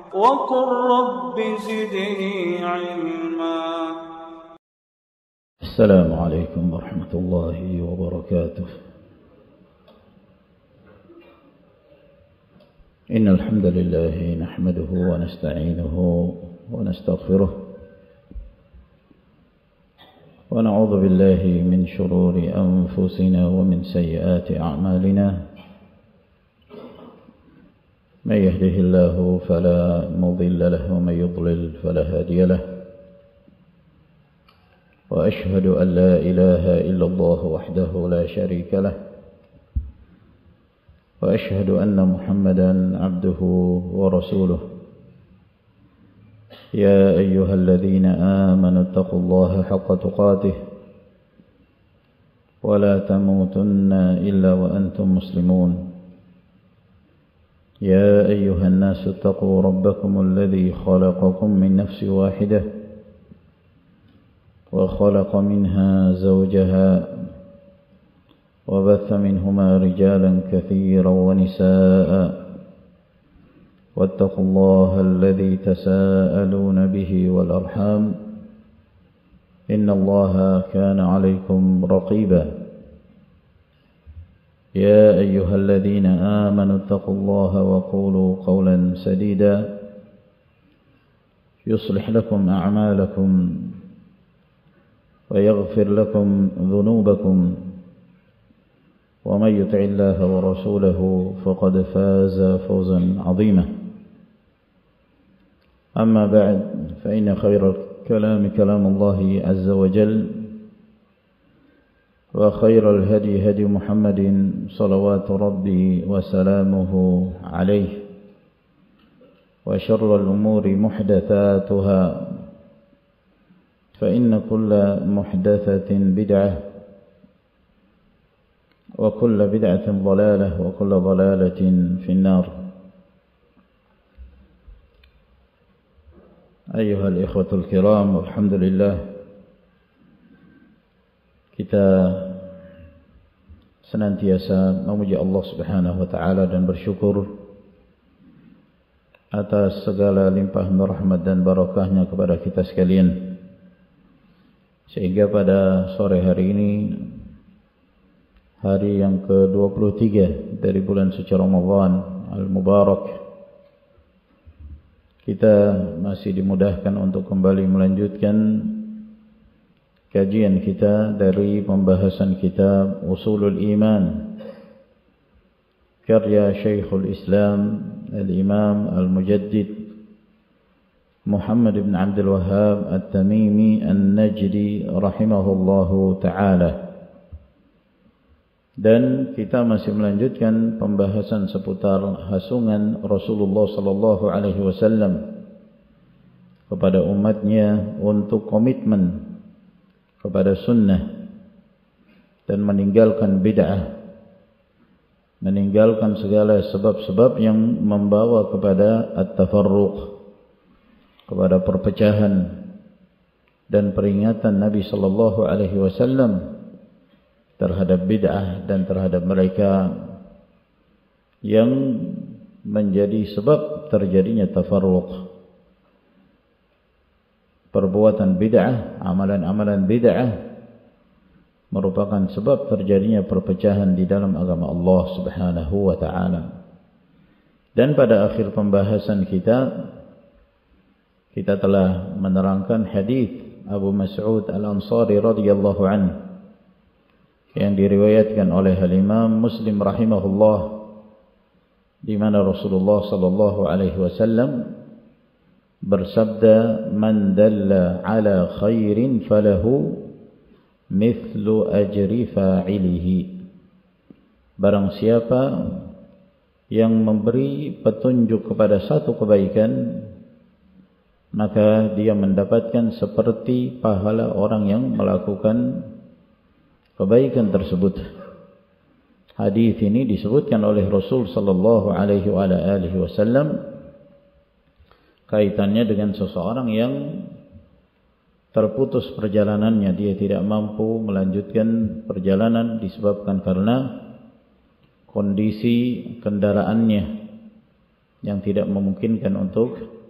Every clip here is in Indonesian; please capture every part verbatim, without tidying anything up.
وقل رب زدني علما. السلام عليكم ورحمة الله وبركاته. إن الحمد لله نحمده ونستعينه ونستغفره ونعوذ بالله من شرور أنفسنا ومن سيئات أعمالنا. من يهده الله فلا مضل له ومن يضلل فلا هادي له. وأشهد أن لا إله إلا الله وحده لا شريك له. وأشهد أن محمدا عبده ورسوله. يا أيها الذين آمنوا اتقوا الله حق تقاته ولا تموتن إلا وأنتم مسلمون. يا أيها الناس اتقوا ربكم الذي خلقكم من نفس واحدة وخلق منها زوجها وبث منهما رجالا كثيرا ونساء. واتقوا الله الذي تساءلون به والأرحام إن الله كان عليكم رقيبا. يا أيها الذين آمنوا اتقوا الله وقولوا قولا سديدا يصلح لكم أعمالكم ويغفر لكم ذنوبكم. ومن يطع الله ورسوله فقد فاز فوزا عظيما. أما بعد فإن خير الكلام كلام الله عز وجل وخير الهدي هدي محمد صلوات ربي وسلامه عليه. وشر الأمور محدثاتها فإن كل محدثة بدعة وكل بدعة ضلالة وكل ضلالة في النار. أيها الإخوة الكرام، والحمد لله, kita senantiasa memuji Allah Subhanahu wa taala dan bersyukur atas segala limpahan rahmat dan barakahnya kepada kita sekalian, sehingga pada sore hari ini, hari yang ke dua puluh tiga dari bulan suci Ramadan Al-Mubarak, kita masih dimudahkan untuk kembali melanjutkan kajian kita dari pembahasan kitab Usulul Iman karya Syekhul Islam Al-Imam Al-Mujaddid Muhammad bin Abdul Wahhab At-Tamimi An-Najdi rahimahullahu ta'ala. Dan kita masih melanjutkan pembahasan seputar hasungan Rasulullah sallallahu alaihi wasallam kepada umatnya untuk komitmen kepada sunnah dan meninggalkan bid'ah, meninggalkan segala sebab-sebab yang membawa kepada at-tafarruq, kepada perpecahan, dan peringatan Nabi sallallahu alaihi wasallam terhadap bid'ah dan terhadap mereka yang menjadi sebab terjadinya tafarruq. Perbuatan bid'ah, amalan-amalan bid'ah merupakan sebab terjadinya perpecahan di dalam agama Allah Subhanahu wa taala. Dan pada akhir pembahasan kita, kita telah menerangkan hadis Abu Mas'ud Al-Ansari radhiyallahu anhu yang diriwayatkan oleh Al-Imam Muslim rahimahullah, di mana Rasulullah sallallahu alaihi wasallam bersabda, "Man dalla ala khairin falahu mithlu ajri fa'ilihi." Barang siapa yang memberi petunjuk kepada satu kebaikan, maka dia mendapatkan seperti pahala orang yang melakukan kebaikan tersebut. Hadis ini disebutkan oleh Rasul sallallahu alaihi wasallam kaitannya dengan seseorang yang terputus perjalanannya, dia tidak mampu melanjutkan perjalanan disebabkan karena kondisi kendaraannya yang tidak memungkinkan untuk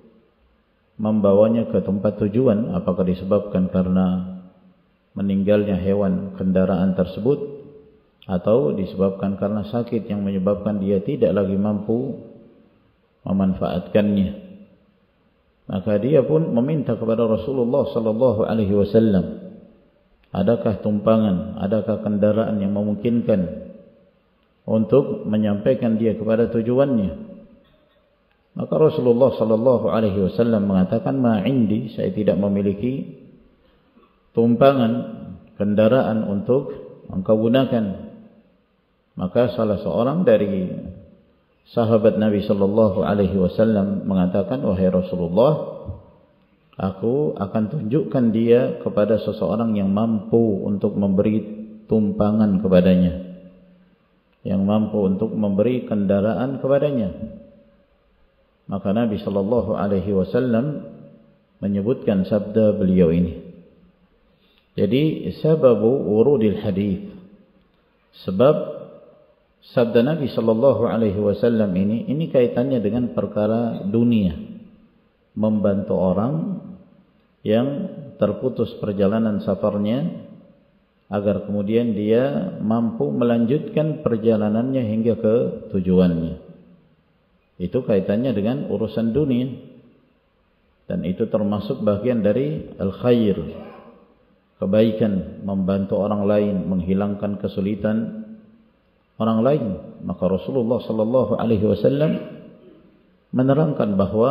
membawanya ke tempat tujuan, apakah disebabkan karena meninggalnya hewan kendaraan tersebut, atau disebabkan karena sakit yang menyebabkan dia tidak lagi mampu memanfaatkannya. Maka dia pun meminta kepada Rasulullah sallallahu alaihi wasallam, adakah tumpangan, adakah kendaraan yang memungkinkan untuk menyampaikan dia kepada tujuannya. Maka Rasulullah sallallahu alaihi wasallam mengatakan, ma indi, saya tidak memiliki tumpangan, kendaraan untuk engkau gunakan. Maka salah seorang dari sahabat Nabi sallallahu alaihi wasallam mengatakan, wahai Rasulullah, aku akan tunjukkan dia kepada seseorang yang mampu untuk memberi tumpangan kepadanya, yang mampu untuk memberi kendaraan kepadanya. Maka Nabi sallallahu alaihi wasallam menyebutkan sabda beliau ini. Jadi sababu wurudil hadis, sebab sabda Nabi sallallahu alaihi wasallam ini ini kaitannya dengan perkara dunia, membantu orang yang terputus perjalanan safarnya agar kemudian dia mampu melanjutkan perjalanannya hingga ke tujuannya. Itu kaitannya dengan urusan dunia, dan itu termasuk bagian dari al-khair, kebaikan, membantu orang lain, menghilangkan kesulitan orang lain. Maka Rasulullah sallallahu alaihi wasallam menerangkan bahwa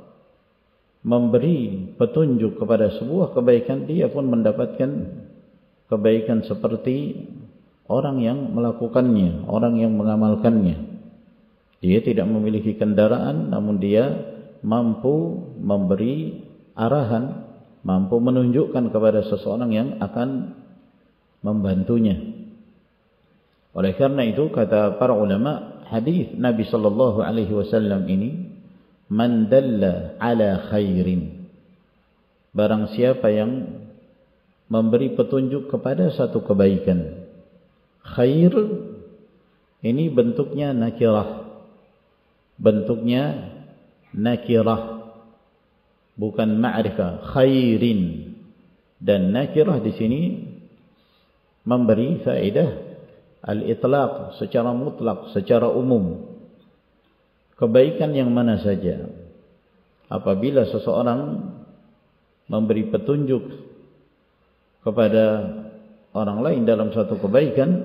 memberi petunjuk kepada sebuah kebaikan, dia pun mendapatkan kebaikan seperti orang yang melakukannya, orang yang mengamalkannya. Dia tidak memiliki kendaraan, namun dia mampu memberi arahan, mampu menunjukkan kepada seseorang yang akan membantunya. Oleh karena itu kata para ulama, hadis Nabi sallallahu alaihi wasallam ini, man dalla ala khairin, barang siapa yang memberi petunjuk kepada satu kebaikan. Khair ini bentuknya nakirah, bentuknya nakirah, bukan ma'rifah. Khairin dan nakirah di sini memberi faedah al-itlaq, secara mutlak, secara umum. Kebaikan yang mana saja. Apabila seseorang memberi petunjuk kepada orang lain dalam suatu kebaikan,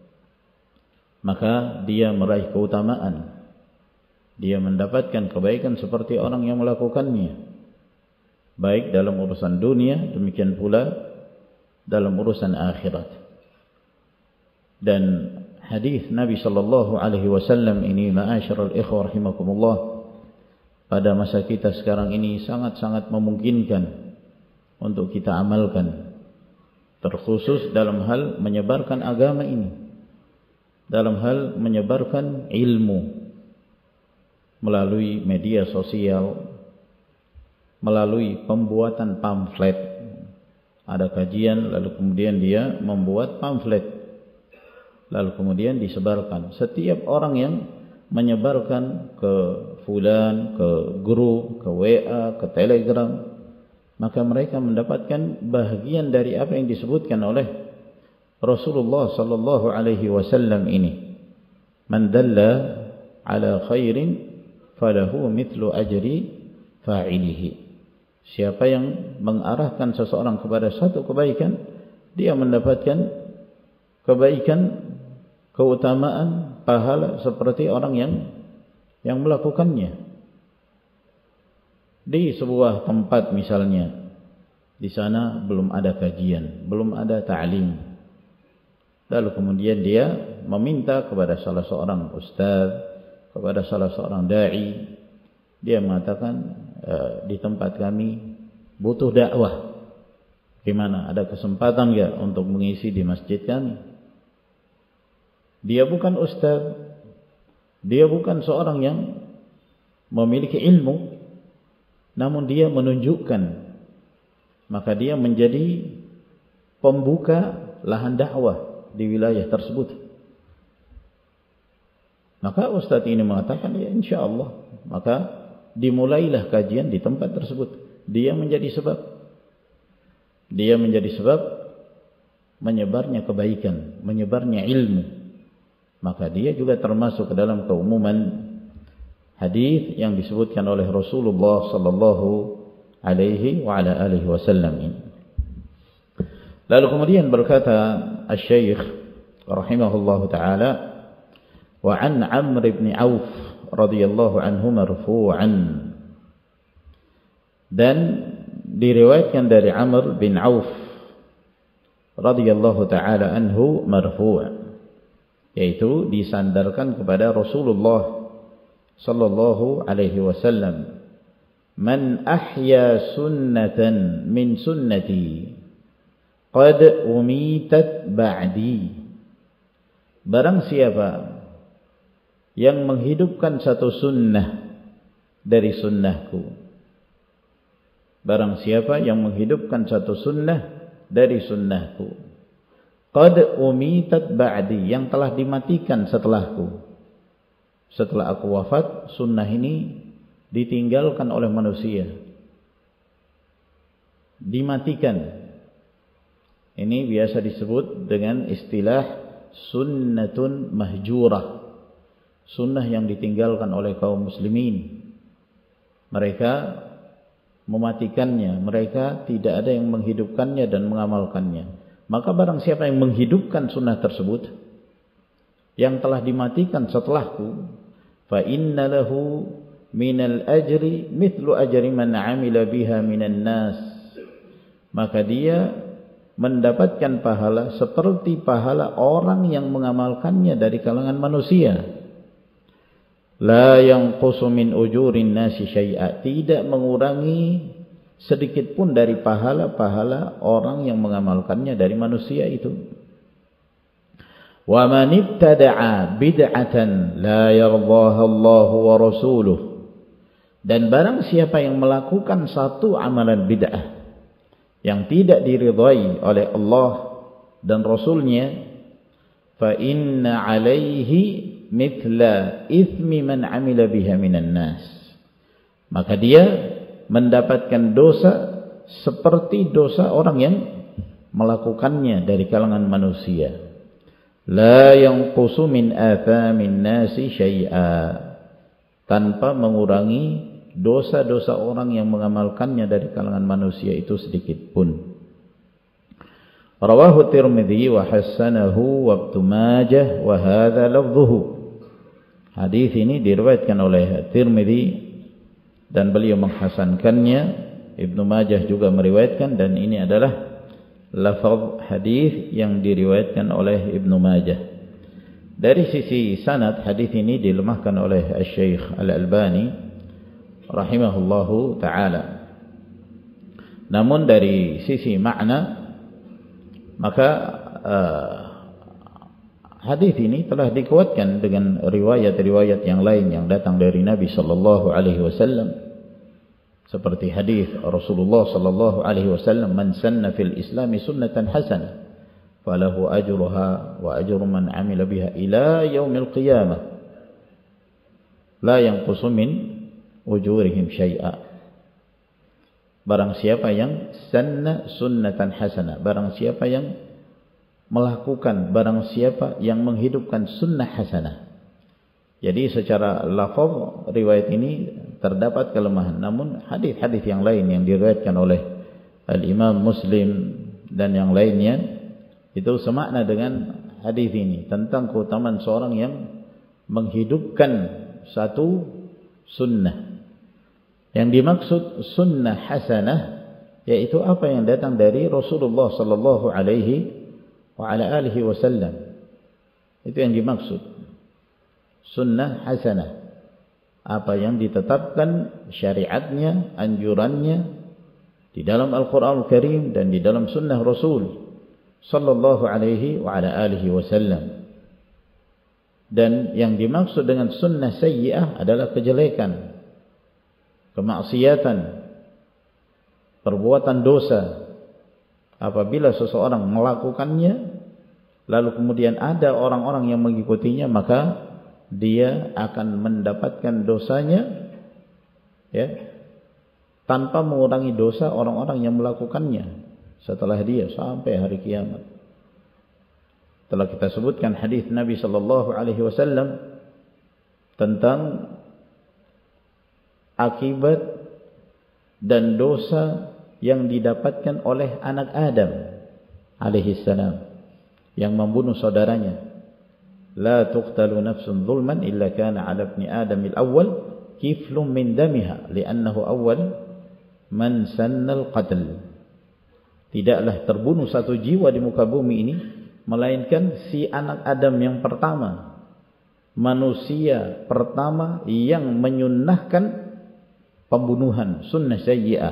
maka dia meraih keutamaan, dia mendapatkan kebaikan seperti orang yang melakukannya, baik dalam urusan dunia, demikian pula dalam urusan akhirat. Dan hadis Nabi sallallahu alaihi wasallam ini, ma'asyiral ikhwah rahimakumullah, pada masa kita sekarang ini sangat-sangat memungkinkan untuk kita amalkan, terkhusus dalam hal menyebarkan agama ini, dalam hal menyebarkan ilmu melalui media sosial, melalui pembuatan pamflet. Ada kajian, lalu kemudian dia membuat pamflet, lalu kemudian disebarkan. Setiap orang yang menyebarkan ke fulan, ke grup, ke W A, ke Telegram, maka mereka mendapatkan bahagian dari apa yang disebutkan oleh Rasulullah sallallahu alaihi wasallam ini. Man dalla ala khairin falahu mithlu ajri fa'ilihi. Siapa yang mengarahkan seseorang kepada satu kebaikan, dia mendapatkan kebaikan, keutamaan, pahala seperti orang yang yang melakukannya. Di sebuah tempat misalnya, di sana belum ada kajian, belum ada ta'lim, lalu kemudian dia meminta kepada salah seorang ustaz, kepada salah seorang da'i, dia mengatakan, e, di tempat kami butuh dakwah, gimana, ada kesempatan enggak untuk mengisi di masjid kami? Dia bukan ustaz, dia bukan seorang yang memiliki ilmu, namun dia menunjukkan, maka dia menjadi pembuka lahan dakwah di wilayah tersebut. Maka ustaz ini mengatakan, ya insya Allah. Maka dimulailah kajian di tempat tersebut. Dia menjadi sebab. Dia menjadi sebab menyebarnya kebaikan, menyebarnya ilmu. Maka dia juga termasuk ke dalam keumuman hadis yang disebutkan oleh Rasulullah sallallahu alaihi wa ala alihi wasallam ini. Lalu kemudian berkata Asy-Syaikh rahimahullahu taala, wa an Amr bin Auf radhiyallahu anhu marfu'an, dan diriwayatkan dari Amr bin Auf radhiyallahu taala anhu marfu', yaitu disandarkan kepada Rasulullah sallallahu alaihi wasallam, man ahya sunnatan min sunnati qad umitat ba'di, barang siapa yang menghidupkan satu sunnah dari sunnahku, barang siapa yang menghidupkan satu sunnah dari sunnahku, qad umitat ba'di, yang telah dimatikan setelahku. Setelah aku wafat, sunnah ini ditinggalkan oleh manusia, dimatikan. Ini biasa disebut dengan istilah sunnatun mahjurah, sunnah yang ditinggalkan oleh kaum muslimin. Mereka mematikannya, mereka tidak ada yang menghidupkannya dan mengamalkannya. Maka barang siapa yang menghidupkan sunnah tersebut yang telah dimatikan setelahku, fa inna lahu minal ajri mithlu ajri man amila biha minan nas, maka dia mendapatkan pahala seperti pahala orang yang mengamalkannya dari kalangan manusia. La yanqusu min ujurin nasi syai'a, tidak mengurangi sedikit pun dari pahala-pahala orang yang mengamalkannya dari manusia itu. Wa man ibtada'a bid'atan la yardaha Allah wa rasuluh, dan barang siapa yang melakukan satu amalan bid'ah yang tidak diridhai oleh Allah dan Rasulnya, fa inna alaihi mithla ithmi man amila biha minan nas, maka dia mendapatkan dosa seperti dosa orang yang melakukannya dari kalangan manusia. La yanqusu min athamin nasi syai'a, tanpa mengurangi dosa-dosa orang yang mengamalkannya dari kalangan manusia itu sedikit pun. Rawahu Tirmidzi wa hasanahu wa Ibnu Majah wa hadza lafdhuhu. Hadis ini diriwayatkan oleh Tirmidzi dan beliau menghasankannya. Ibnu Majah juga meriwayatkan, dan ini adalah lafaz hadis yang diriwayatkan oleh Ibnu Majah. Dari sisi sanad, hadis ini dilemahkan oleh Asy-Syaikh Al-Albani rahimahullahu taala. Namun dari sisi makna, maka uh, hadis ini telah dikuatkan dengan riwayat-riwayat yang lain yang datang dari Nabi sallallahu alaihi wasallam. Seperti hadis Rasulullah sallallahu alaihi wasallam, man sanna fil Islam sunnatan hasanah falahu ajruha wa ajru man amila biha ila yaumil qiyamah la yanqusu min ujurihim syai'a. Barang siapa yang sanna sunnatan hasanah, barang siapa yang melakukan, barang siapa yang menghidupkan sunnah hasanah. Jadi secara lafaz riwayat ini terdapat kelemahan, namun hadis-hadis yang lain yang diriwayatkan oleh Al-Imam Muslim dan yang lainnya itu semakna dengan hadis ini tentang keutamaan seorang yang menghidupkan satu sunnah. Yang dimaksud sunnah hasanah yaitu apa yang datang dari Rasulullah sallallahu alaihi wa ala alihi wasallam. Itu yang dimaksud sunnah hasanah, apa yang ditetapkan syariatnya, anjurannya di dalam Al-Quran Al-Karim dan di dalam sunnah Rasul sallallahu alaihi wa ala alihi wasallam. Dan yang dimaksud dengan sunnah sayyi'ah adalah kejelekan, kemaksiatan, perbuatan dosa. Apabila seseorang melakukannya lalu kemudian ada orang-orang yang mengikutinya, maka dia akan mendapatkan dosanya ya, tanpa mengurangi dosa orang-orang yang melakukannya setelah dia sampai hari kiamat. Telah kita sebutkan hadis Nabi sallallahu alaihi wasallam tentang akibat dan dosa yang didapatkan oleh anak Adam alaihi salam yang membunuh saudaranya. La tuqtalu nafsun zulman illa kana 'ala ibni Adam al-awwal kiflun min damiha li'annahu awwal man sanna al-qatl. Tidaklah terbunuh satu jiwa di muka bumi ini melainkan si anak Adam yang pertama, manusia pertama yang menyunnahkan pembunuhan, sunnah sayyi'ah.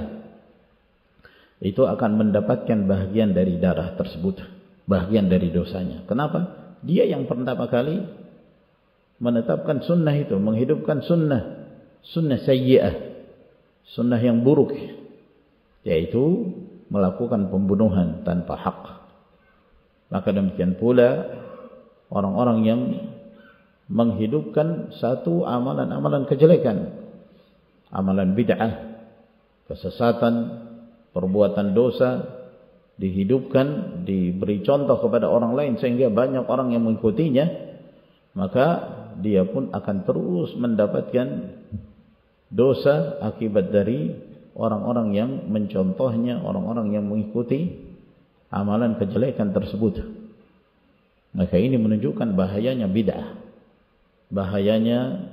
Itu akan mendapatkan bahagian dari darah tersebut, bahagian dari dosanya. Kenapa? Dia yang pertama kali menetapkan sunnah itu, menghidupkan sunnah, sunnah sayyi'ah, sunnah yang buruk, yaitu melakukan pembunuhan tanpa hak. Maka demikian pula orang-orang yang menghidupkan satu amalan-amalan kejelekan, amalan bid'ah, kesesatan, perbuatan dosa, dihidupkan, diberi contoh kepada orang lain sehingga banyak orang yang mengikutinya, maka dia pun akan terus mendapatkan dosa akibat dari orang-orang yang mencontohnya, orang-orang yang mengikuti amalan kejelekan tersebut. Maka ini menunjukkan bahayanya bid'ah, bahayanya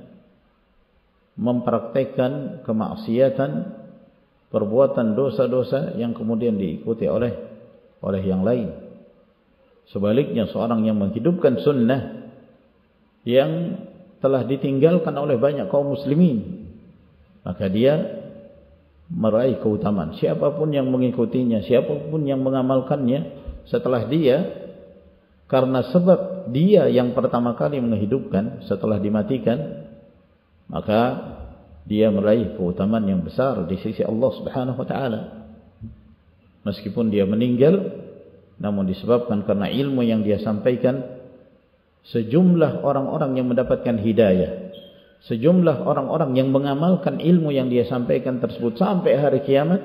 mempraktekkan kemaksiatan, perbuatan dosa-dosa yang kemudian diikuti oleh oleh yang lain. Sebaliknya, seorang yang menghidupkan sunnah yang telah ditinggalkan oleh banyak kaum muslimin, maka dia meraih keutamaan. Siapapun yang mengikutinya, siapapun yang mengamalkannya setelah dia, karena sebab dia yang pertama kali menghidupkan setelah dimatikan, maka dia meraih keutamaan yang besar di sisi Allah Subhanahu wa taala. Meskipun dia meninggal, namun disebabkan karena ilmu yang dia sampaikan, sejumlah orang-orang yang mendapatkan hidayah, sejumlah orang-orang yang mengamalkan ilmu yang dia sampaikan tersebut sampai hari kiamat,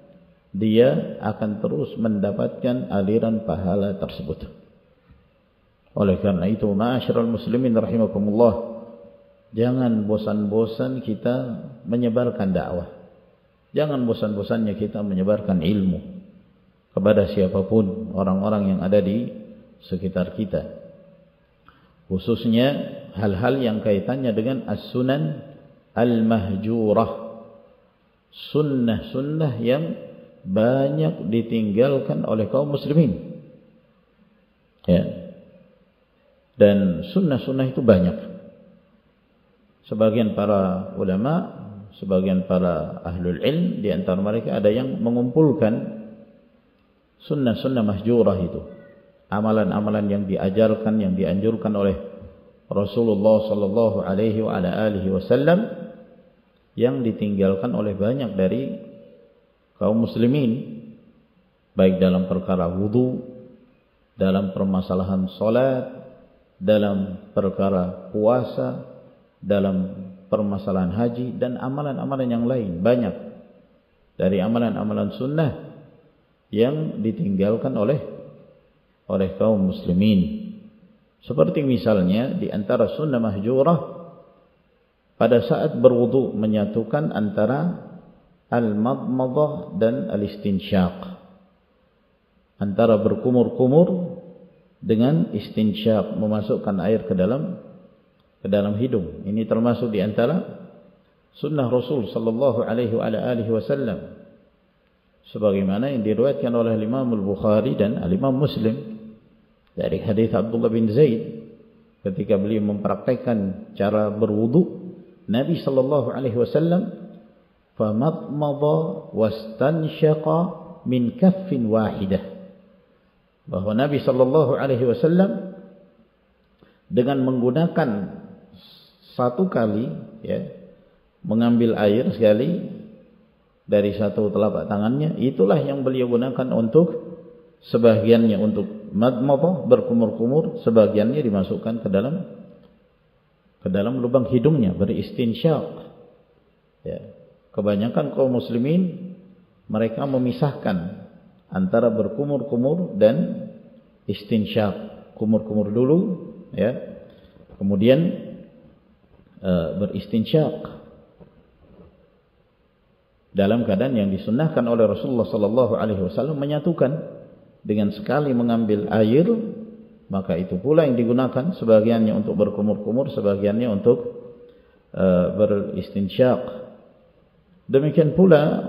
dia akan terus mendapatkan aliran pahala tersebut. Oleh karena itu, ma'asyiral muslimin rahimakumullah, jangan bosan-bosan kita menyebarkan dakwah. Jangan bosan-bosannya kita menyebarkan ilmu kepada siapapun, orang-orang yang ada di sekitar kita. Khususnya hal-hal yang kaitannya dengan as-sunan al-mahjurah, sunnah-sunnah yang banyak ditinggalkan oleh kaum muslimin, ya. Dan sunnah-sunnah itu banyak. Sebagian para ulama, sebagian para ahlul ilm, di antara mereka ada yang mengumpulkan sunnah-sunnah mahjurah itu, amalan-amalan yang diajarkan, yang dianjurkan oleh Rasulullah sallallahu alaihi wa ala alihi wasallam, yang ditinggalkan oleh banyak dari kaum muslimin, baik dalam perkara wudu, dalam permasalahan salat, dalam perkara puasa, dalam permasalahan haji, dan amalan-amalan yang lain. Banyak dari amalan-amalan sunnah yang ditinggalkan oleh oleh kaum muslimin. Seperti misalnya di antara sunnah mahjurah, pada saat berwudu menyatukan antara al-madmadah dan al-istinsyaq, antara berkumur-kumur dengan istinsyaq, memasukkan air ke dalam ke dalam hidung. Ini termasuk di antara sunnah Rasul sallallahu alaihi wa alihi wasallam, sebagaimana yang diriwayatkan oleh Imam Al-Bukhari dan Al-Imam Muslim dari hadis Abdullah bin Zaid, ketika beliau mempraktikkan cara berwudu, Nabi sallallahu alaihi wasallam famadmada wastansyaqa min kaffin wahidah, bahwa Nabi sallallahu alaihi wasallam dengan menggunakan satu kali, ya, mengambil air sekali dari satu telapak tangannya, itulah yang beliau gunakan untuk sebagiannya untuk madmadah, berkumur-kumur, sebagiannya dimasukkan ke dalam ke dalam lubang hidungnya, beristinsyaq, ya. kebanyakan kaum muslimin mereka memisahkan antara berkumur-kumur dan istinsyak. Kumur-kumur dulu, ya, kemudian e, beristinsyak dalam keadaan yang disunnahkan oleh Rasulullah sallallahu alaihi wasallam, menyatukan dengan sekali mengambil air, maka itu pula yang digunakan, sebagiannya untuk berkumur-kumur, sebagiannya untuk e, beristinsyak. Demikian pula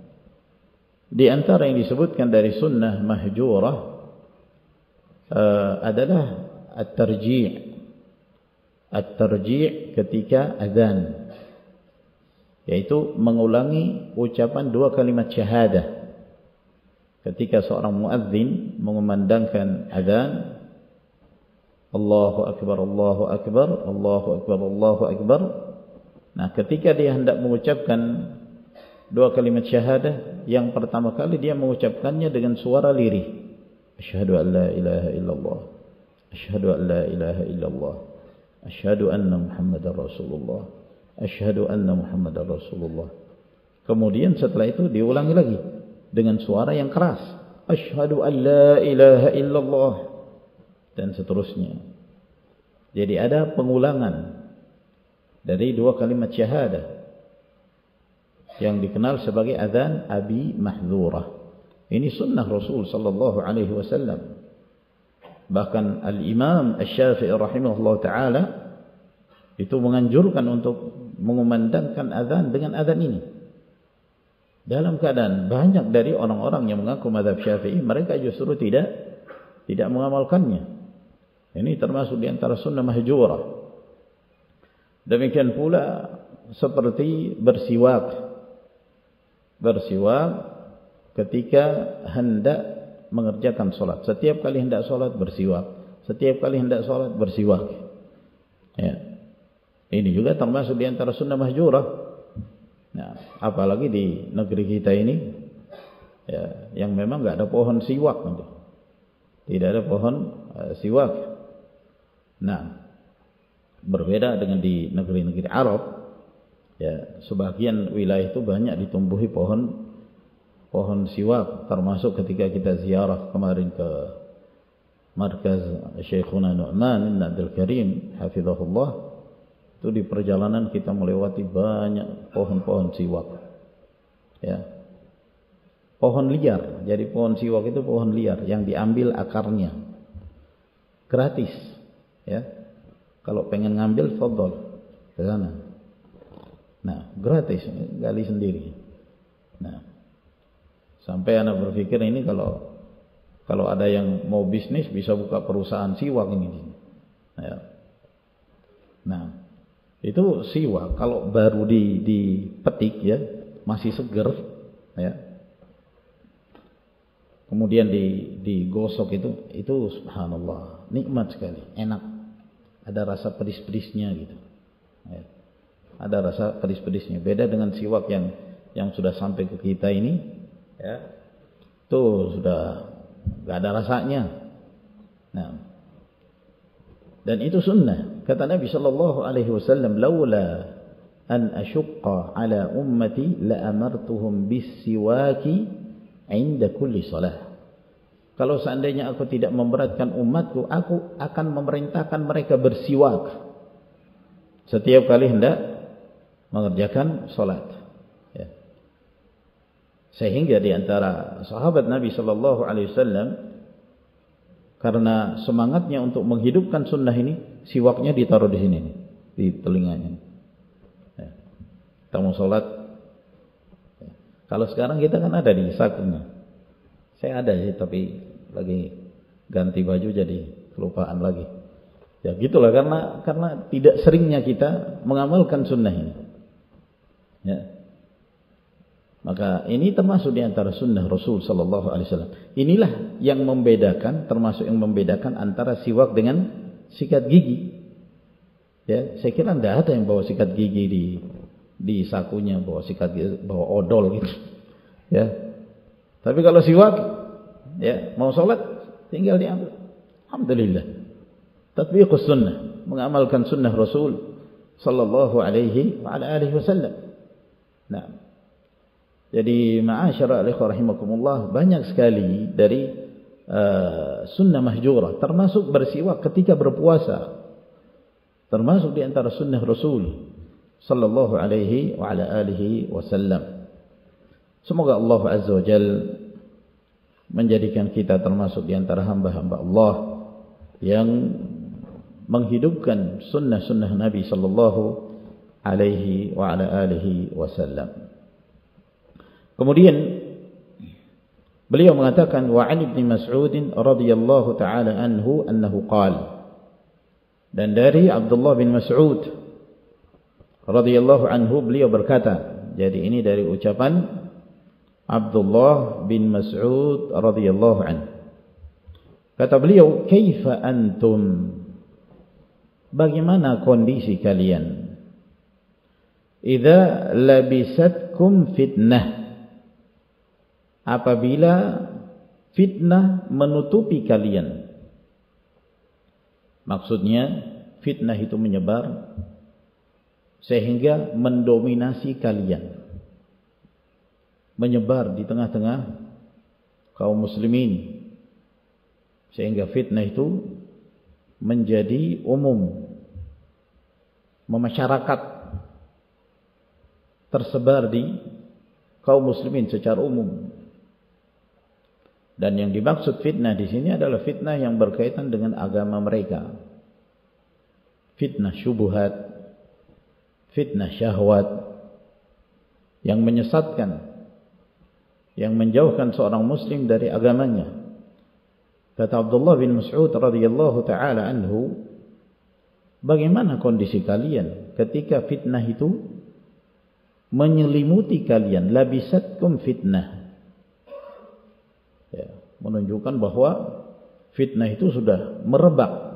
di antara yang disebutkan dari sunnah mahjurah Uh, adalah at-tarji'. At-tarji' ketika azan, yaitu mengulangi ucapan dua kalimat syahadah ketika seorang muadzin mengumandangkan azan, Allahu akbar, Allahu akbar, Allahu akbar, Allahu akbar. Nah, ketika dia hendak mengucapkan dua kalimat syahadah, yang pertama kali dia mengucapkannya dengan suara lirih. Asyhadu an la ilaha illallah, asyhadu an la ilaha illallah, asyhadu anna Muhammadar Rasulullah, asyhadu anna Muhammadar Rasulullah. Kemudian setelah itu diulangi lagi dengan suara yang keras, asyhadu an la ilaha illallah, dan seterusnya. Jadi ada pengulangan dari dua kalimat syahadah yang dikenal sebagai azan abi mahdzurah. Ini sunnah Rasul sallallahu alaihi wasallam. Bahkan Al-Imam Asy-Syafi'i rahimahullah taala itu menganjurkan untuk mengumandangkan azan dengan azan ini. Dalam keadaan banyak dari orang-orang yang mengaku mazhab Syafi'i, mereka justru tidak tidak mengamalkannya. Ini termasuk di antara sunnah mahjurah. Demikian pula seperti bersiwak. Bersiwak ketika hendak mengerjakan solat. Setiap kali hendak solat bersiwak. Setiap kali hendak solat bersiwak. Ya. Ini juga termasuk di antara sunnah mahjurah. Nah, apalagi di negeri kita ini, ya, yang memang nggak ada pohon siwak, tidak ada pohon uh, siwak. Nah, berbeda dengan di negeri-negeri Arab. Ya, sebagian wilayah itu banyak ditumbuhi pohon pohon siwak, termasuk ketika kita ziarah kemarin ke markaz Syekhuna Nu'man bin Abdul Karim hafizahullah, itu di perjalanan kita melewati banyak pohon-pohon siwak, ya, pohon liar. Jadi pohon siwak itu pohon liar yang diambil akarnya gratis, ya. Kalau pengen ngambil fadhol ke sana. Nah, gratis, gali sendiri. Nah, sampai anak berpikir ini kalau kalau ada yang mau bisnis bisa buka perusahaan siwak ini. Ya. Nah, itu siwak kalau baru di dipetik, ya, masih seger, ya. Kemudian di digosok itu itu subhanallah, nikmat sekali, enak. Ada rasa pedis-pedisnya gitu. Ya. Ada rasa pedis-pedisnya. Beda dengan siwak yang yang sudah sampai ke kita ini, ya, itu sudah nggak ada rasanya. Nah, dan itu sunnah. Kata Nabi Shallallahu Alaihi Wasallam, "Laula an ashqa ala ummati la amartuhum bis siwaki inda kulli salah." Kalau seandainya aku tidak memberatkan umatku, aku akan memerintahkan mereka bersiwak setiap kali hendak mengerjakan salat. Ya. Sehingga di antara sahabat Nabi Shallallahu Alaihi Wasallam, karena semangatnya untuk menghidupkan sunnah ini, siwaknya ditaruh di sini, di telinganya. Ya. Kita mau salat. Ya. Kalau sekarang kita kan ada di sakunya. Saya ada sih, tapi lagi ganti baju jadi kelupaan lagi. Ya gitulah, karena karena tidak seringnya kita mengamalkan sunnah ini. Ya. Maka ini termasuk di antara sunnah Rasul sallallahu alaihi wasallam. Inilah yang membedakan, termasuk yang membedakan antara siwak dengan sikat gigi. Ya, saya kira tidak ada yang bawa sikat gigi di di sakunya, bawa sikat gigi, bawa odol gitu. Ya. Tapi kalau siwak, ya, mau sholat tinggal diambil. Alhamdulillah. Tatbiqus sunnah, mengamalkan sunnah Rasul sallallahu alaihi wa ala alihi wasallam. Nah, Jadi ma'asyara alikhwa rahimakumullah, banyak sekali dari uh, sunnah mahjurah, termasuk bersiwak ketika berpuasa, termasuk di antara sunnah Rasul sallallahu alaihi wa ala alihi wasallam. Semoga Allah azza wa jal menjadikan kita termasuk di antara hamba-hamba Allah yang menghidupkan sunnah-sunnah Nabi sallallahu alaihi wa ala alihi wasallam. Kemudian beliau mengatakan wa 'an Ibnu Mas'ud radhiyallahu taala anhu annahu qala, dan dari Abdullah bin Mas'ud radhiyallahu anhu beliau berkata, jadi ini dari ucapan Abdullah bin Mas'ud radhiyallahu anhu. Kata beliau, kaifa antum, bagaimana kondisi kalian, idza labisatkum fitnah, apabila fitnah menutupi kalian. Maksudnya fitnah itu menyebar sehingga mendominasi kalian, menyebar di tengah-tengah kaum muslimin, sehingga fitnah itu menjadi umum, memasyarakat, tersebar di kaum muslimin secara umum. Dan yang dimaksud fitnah di sini adalah fitnah yang berkaitan dengan agama mereka. Fitnah syubhat, fitnah syahwat yang menyesatkan, yang menjauhkan seorang muslim dari agamanya. Kata Abdullah bin Mas'ud radhiyallahu taala anhu, bagaimana kondisi kalian ketika fitnah itu menyelimuti kalian? Labisatkum fitnah, ya, menunjukkan bahwa fitnah itu sudah merebak.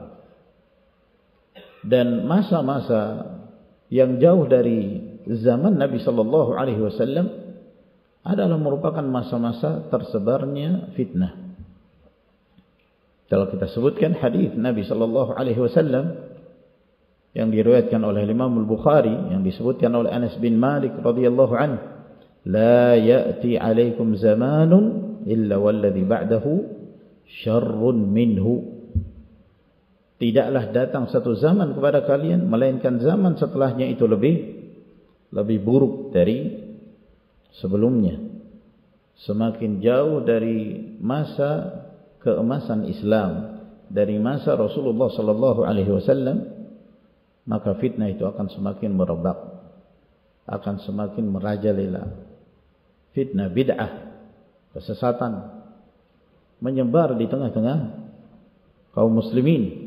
Dan masa-masa yang jauh dari zaman Nabi sallallahu alaihi wasallam adalah merupakan masa-masa tersebarnya fitnah. Kalau kita sebutkan hadis Nabi sallallahu alaihi wasallam yang diriwayatkan oleh Imam Al-Bukhari, yang disebutkan oleh Anas bin Malik radhiyallahu anhu, la ya'ti 'alaikum zamanun illa walladhi ba'dahu syarrun minhu. Tidaklah datang satu zaman kepada kalian melainkan zaman setelahnya itu lebih lebih buruk dari sebelumnya. Semakin jauh dari masa keemasan Islam, dari masa Rasulullah sallallahu alaihi wasallam, maka fitnah itu akan semakin merebak, akan semakin merajalela. Fitnah bid'ah, kesesatan menyebar di tengah-tengah kaum muslimin.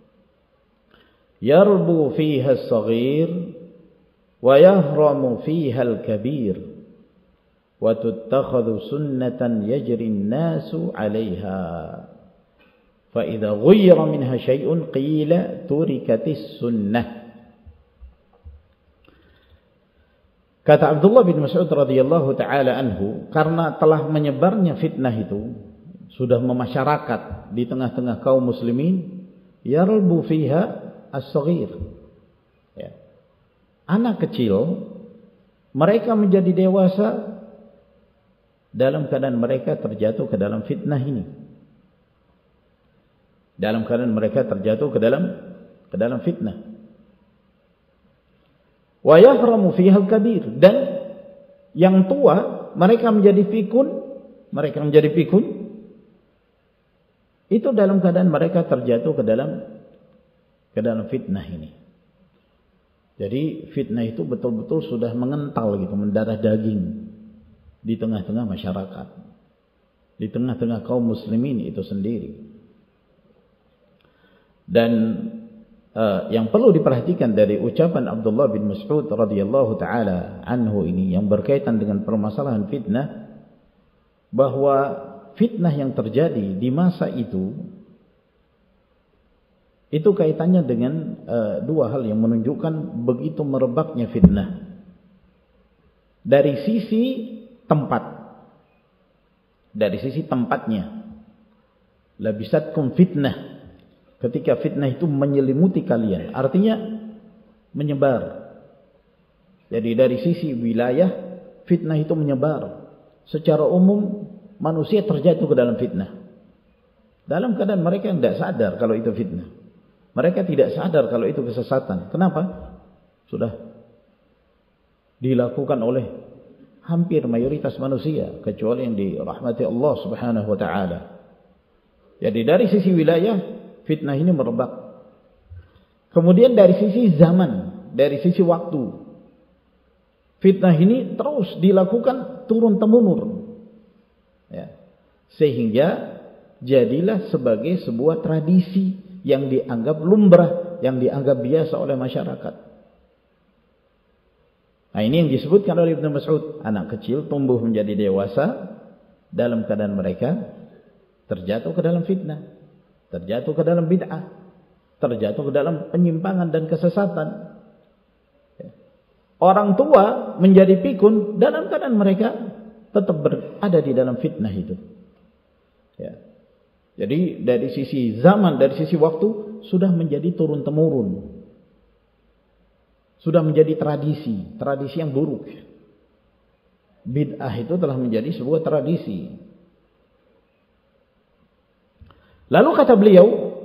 Yarbu fiha as-saghir wa yahramu fiha al-kabir wa tuttakhadhu sunnatan yajri an-nasu 'alayha fa idza ghayyara minha shay'un qila turikatis sunnah. Kata Abdullah bin Mas'ud radhiyallahu taala anhu, karena telah menyebarnya fitnah itu, sudah memasyarakat di tengah-tengah kaum muslimin, yarbu fiha as-saghir, ya, anak kecil, mereka menjadi dewasa dalam keadaan mereka terjatuh ke dalam fitnah ini, dalam keadaan mereka terjatuh ke dalam ke dalam fitnah. Wa yahramu fiha al-kabir, dan yang tua mereka menjadi pikun, mereka menjadi pikun itu dalam keadaan mereka terjatuh ke dalam ke dalam fitnah ini. Jadi fitnah itu betul-betul sudah mengental gitu, mendarah daging di tengah-tengah masyarakat, di tengah-tengah kaum muslimin itu sendiri. Dan uh, yang perlu diperhatikan dari ucapan Abdullah bin Mas'ud radhiyallahu taala anhu ini yang berkaitan dengan permasalahan fitnah, bahwa fitnah yang terjadi di masa itu itu kaitannya dengan uh, dua hal yang menunjukkan begitu merebaknya fitnah. Dari sisi tempat, dari sisi tempatnya, labisatkum fitnah, ketika fitnah itu menyelimuti kalian, artinya menyebar. Jadi dari sisi wilayah, fitnah itu menyebar. Secara umum manusia terjatuh ke dalam fitnah. Dalam keadaan mereka yang tidak sadar kalau itu fitnah. Mereka tidak sadar kalau itu kesesatan. Kenapa? Sudah dilakukan oleh hampir mayoritas manusia, kecuali yang dirahmati Allah Subhanahu wa taala. Jadi dari sisi wilayah fitnah ini merebak. Kemudian dari sisi zaman, dari sisi waktu, fitnah ini terus dilakukan turun temurun, ya. Sehingga jadilah sebagai sebuah tradisi yang dianggap lumrah, yang dianggap biasa oleh masyarakat. Nah, ini yang disebutkan oleh Ibnu Mas'ud, anak kecil tumbuh menjadi dewasa dalam keadaan mereka terjatuh ke dalam fitnah, terjatuh ke dalam bid'ah, terjatuh ke dalam penyimpangan dan kesesatan. Orang tua menjadi pikun dalam keadaan mereka tetap berada di dalam fitnah itu. Ya. Jadi dari sisi zaman, dari sisi waktu sudah menjadi turun temurun, sudah menjadi tradisi, tradisi yang buruk. Bid'ah itu telah menjadi sebuah tradisi. Lalu kata beliau,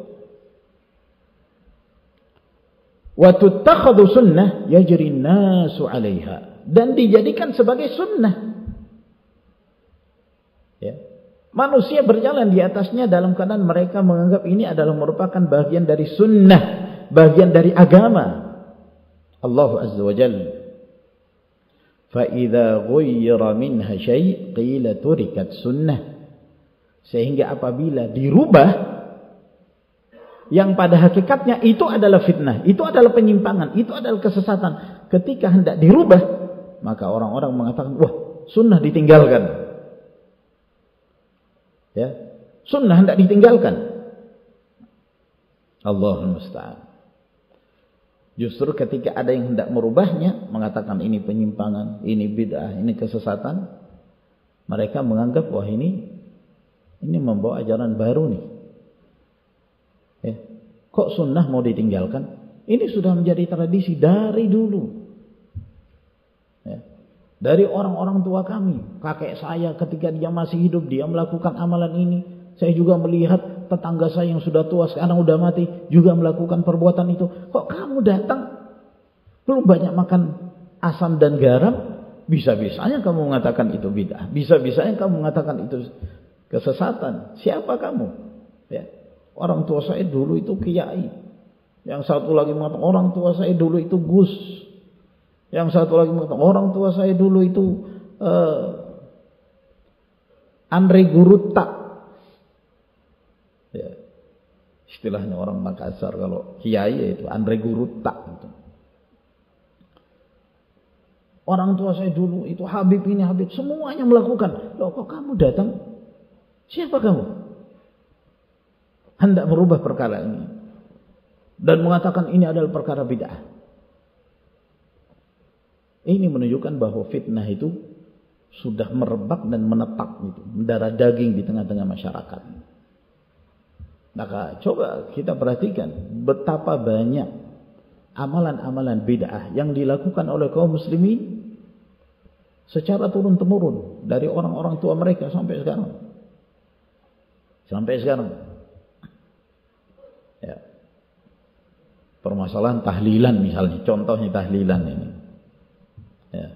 wa tuttakhadhu sunnah yajri an-nasu 'alaiha, dan dijadikan sebagai sunnah. Ya. Manusia berjalan di atasnya dalam keadaan mereka menganggap ini adalah merupakan bagian dari sunnah, bagian dari agama Allah Azza wa Jalla. Fa idza ghayyira minha syai' qila turikat sunnah. Sehingga apabila dirubah yang pada hakikatnya itu adalah fitnah, itu adalah penyimpangan, itu adalah kesesatan, ketika hendak dirubah maka orang-orang mengatakan, wah, sunnah ditinggalkan. Ya, sunnah hendak ditinggalkan. Allahul musta'an. Justru ketika ada yang hendak merubahnya, mengatakan ini penyimpangan, ini bid'ah, ini kesesatan, mereka menganggap wah ini ini membawa ajaran baru nih. Ya. Kok sunnah mau ditinggalkan? Ini sudah menjadi tradisi dari dulu. Ya. Dari orang-orang tua kami, kakek saya ketika dia masih hidup dia melakukan amalan ini. Saya juga melihat tetangga saya yang sudah tua sekarang udah mati juga melakukan perbuatan itu. Kok kamu datang belum banyak makan asam dan garam, bisa-bisanya kamu mengatakan itu bid'ah, bisa-bisanya kamu mengatakan itu kesesatan. Siapa kamu? Ya. Orang tua saya dulu itu kiai. Yang satu lagi mengatakan orang tua saya dulu itu Gus. Yang satu lagi mengatakan orang tua saya dulu itu uh, Andre Gurutta. Ya. Istilahnya orang Makassar kalau kiai itu Andre Gurutta gitu. Orang tua saya dulu itu Habib ini Habib, semuanya melakukan. Loh, kok kamu datang? Siapa kamu? Hendak merubah perkara ini dan mengatakan ini adalah perkara bid'ah. Ini menunjukkan bahwa fitnah itu sudah merebak dan menetap itu, mendarah daging di tengah-tengah masyarakat. Maka coba kita perhatikan betapa banyak amalan-amalan bid'ah yang dilakukan oleh kaum muslimin secara turun-temurun dari orang-orang tua mereka sampai sekarang. Sampai sekarang. Ya. Permasalahan tahlilan misalnya, contohnya tahlilan ini. Ya.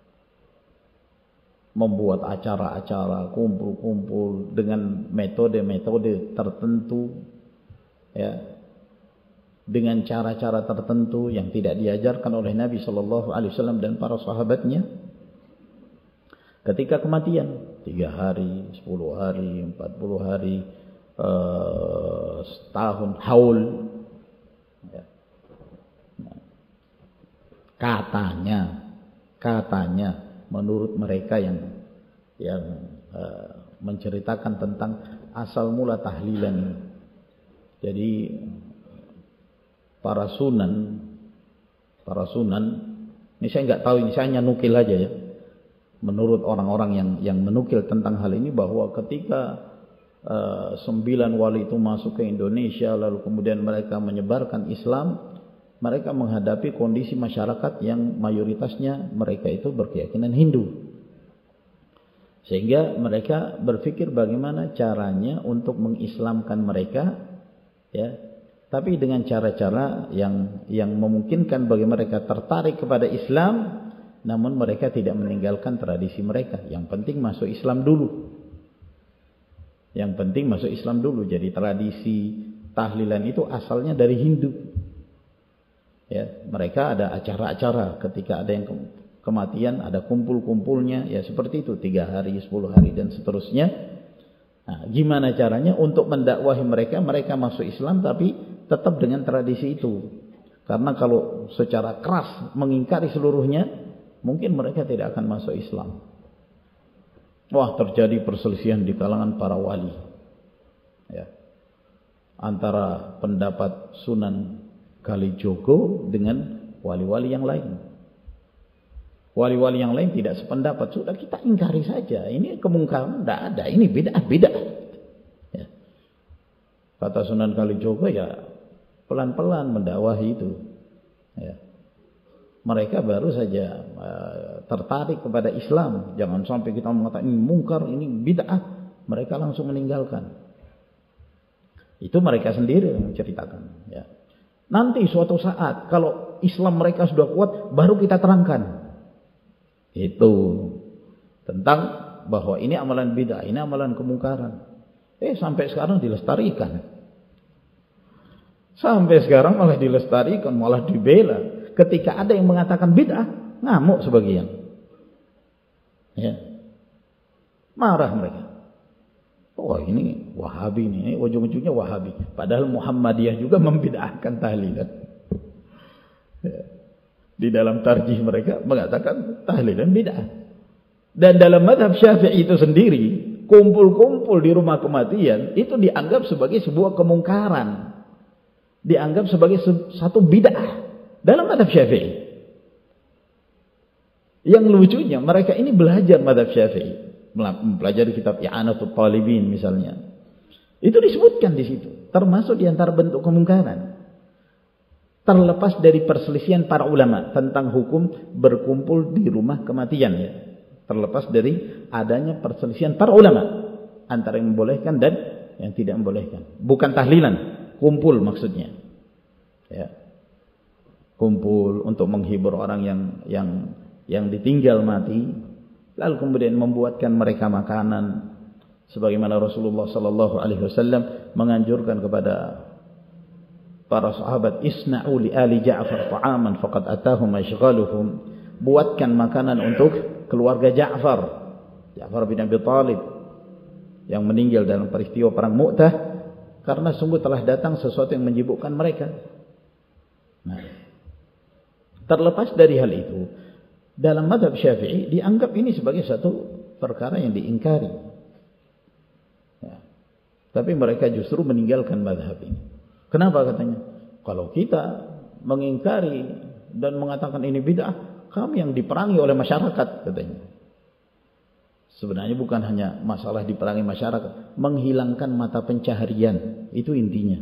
Membuat acara-acara, kumpul-kumpul dengan metode-metode tertentu, ya, dengan cara-cara tertentu yang tidak diajarkan oleh Nabi Shallallahu Alaihi Wasallam dan para sahabatnya. Ketika kematian, tiga hari, sepuluh hari, empat puluh hari, uh, setahun, haul, ya. Nah, katanya, katanya. Menurut mereka yang yang uh, menceritakan tentang asal mula tahlilan ini. Jadi para sunan, para sunan, ini saya nggak tahu, ini saya hanya nukil aja ya. Menurut orang-orang yang yang menukil tentang hal ini bahwa ketika uh, sembilan wali itu masuk ke Indonesia lalu kemudian mereka menyebarkan Islam, mereka menghadapi kondisi masyarakat yang mayoritasnya mereka itu berkeyakinan Hindu. Sehingga mereka berpikir bagaimana caranya untuk mengislamkan mereka, ya, tapi dengan cara-cara yang yang memungkinkan bagi mereka tertarik kepada Islam, namun mereka tidak meninggalkan tradisi mereka. Yang penting masuk Islam dulu. Yang penting masuk Islam dulu. Jadi tradisi tahlilan itu asalnya dari Hindu. Ya, mereka ada acara-acara ketika ada yang kematian, ada kumpul-kumpulnya, ya seperti itu, tiga hari, sepuluh hari dan seterusnya. Nah, gimana caranya untuk mendakwahi mereka, mereka masuk Islam tapi tetap dengan tradisi itu. Karena kalau secara keras mengingkari seluruhnya, mungkin mereka tidak akan masuk Islam. Wah, terjadi perselisihan di kalangan para wali, ya, antara pendapat Sunan Kalijogo dengan wali-wali yang lain. Wali-wali yang lain tidak sependapat, sudah kita ingkari saja. Ini kemungkaran tidak ada, ini bid'ah-bid'ah. Ya. Kata Sunan Kalijogo, ya pelan-pelan mendakwahi itu. Ya. Mereka baru saja uh, tertarik kepada Islam. Jangan sampai kita mengatakan ini mungkar, ini bid'ah. Mereka langsung meninggalkan. Itu mereka sendiri yang menceritakan. Ya. Nanti suatu saat kalau Islam mereka sudah kuat, baru kita terangkan. Itu tentang bahwa ini amalan bid'ah, ini amalan kemungkaran. Eh sampai sekarang dilestarikan. Sampai sekarang malah dilestarikan, malah dibela. Ketika ada yang mengatakan bid'ah, ngamuk sebagian. Ya. Marah mereka. Oh ini Wahabi ini, ujung-ujungnya Wahabi. Padahal Muhammadiyah juga membid'ahkan tahlilan. Ya. Di dalam tarjih mereka mengatakan tahlilan bid'ah. Dan dalam mazhab Syafi'i itu sendiri, kumpul-kumpul di rumah kematian itu dianggap sebagai sebuah kemungkaran. Dianggap sebagai satu bid'ah dalam mazhab Syafi'i. Yang lucunya mereka ini belajar mazhab Syafi'i, mempelajari kitab I'anatul Talibin misalnya. Itu disebutkan di situ, termasuk di antara bentuk kemungkaran. Terlepas dari perselisihan para ulama tentang hukum berkumpul di rumah kematian, ya. Terlepas dari adanya perselisihan para ulama antara yang membolehkan dan yang tidak membolehkan. Bukan tahlilan, kumpul maksudnya. Ya. Kumpul untuk menghibur orang yang yang yang ditinggal mati, lalu kemudian membuatkan mereka makanan sebagaimana Rasulullah sallallahu alaihi wasallam menganjurkan kepada para sahabat, isna'u li ali Ja'far ta'aman faqad atahum ashghaluhum. Buatkan makanan untuk keluarga Ja'far, Ja'far bin Abi Thalib yang meninggal dalam peristiwa perang Mu'tah, karena sungguh telah datang sesuatu yang menyibukkan mereka. Nah, terlepas dari hal itu, dalam mazhab Syafi'i dianggap ini sebagai satu perkara yang diingkari. Ya. Tapi mereka justru meninggalkan mazhab ini. Kenapa katanya? Kalau kita mengingkari dan mengatakan ini bid'ah, kami yang diperangi oleh masyarakat, katanya. Sebenarnya bukan hanya masalah diperangi masyarakat, menghilangkan mata pencaharian, itu intinya.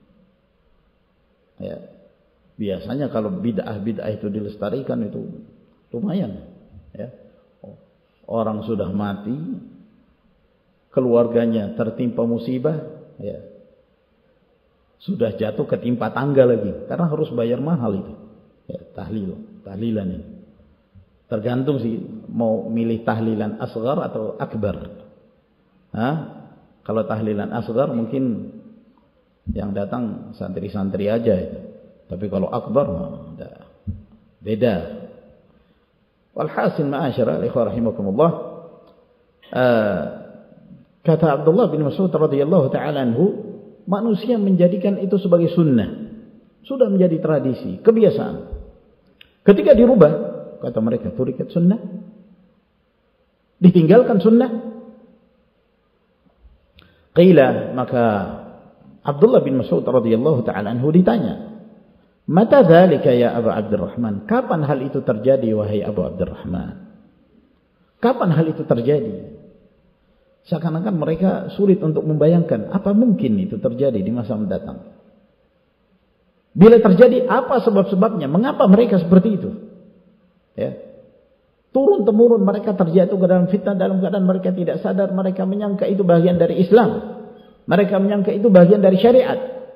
Ya. Biasanya kalau bid'ah-bid'ah itu dilestarikan itu lumayan. Ya. Orang sudah mati, keluarganya tertimpa musibah, ya. Sudah jatuh ketimpa tangga lagi, karena harus bayar mahal itu. Ya, tahlil, tahlilan ini. Tergantung sih mau milih tahlilan asghar atau akbar. Hah? Kalau tahlilan asghar mungkin yang datang santri-santri aja itu. Tapi kalau akbar nah, beda. Walhasil ma'asyara ikhwah rahimakumullah, uh, kata Abdullah bin Mas'ud radhiyallahu ta'ala anhu, manusia menjadikan itu sebagai sunnah. Sudah menjadi tradisi, kebiasaan. Ketika dirubah, kata mereka, turikat sunnah. Ditinggalkan sunnah. Qila, maka Abdullah bin Mas'ud radhiyallahu ta'ala anhu ditanya, mata dzalika ya Abu Abdurrahman? Kapan hal itu terjadi wahai Abu Abdurrahman? Kapan hal itu terjadi? Seakan-akan mereka sulit untuk membayangkan apa mungkin itu terjadi di masa mendatang. Bila terjadi, apa sebab-sebabnya? Mengapa mereka seperti itu? Ya. Turun-temurun mereka terjatuh ke dalam fitnah dalam keadaan mereka tidak sadar. Mereka menyangka itu bagian dari Islam. Mereka menyangka itu bagian dari syariat.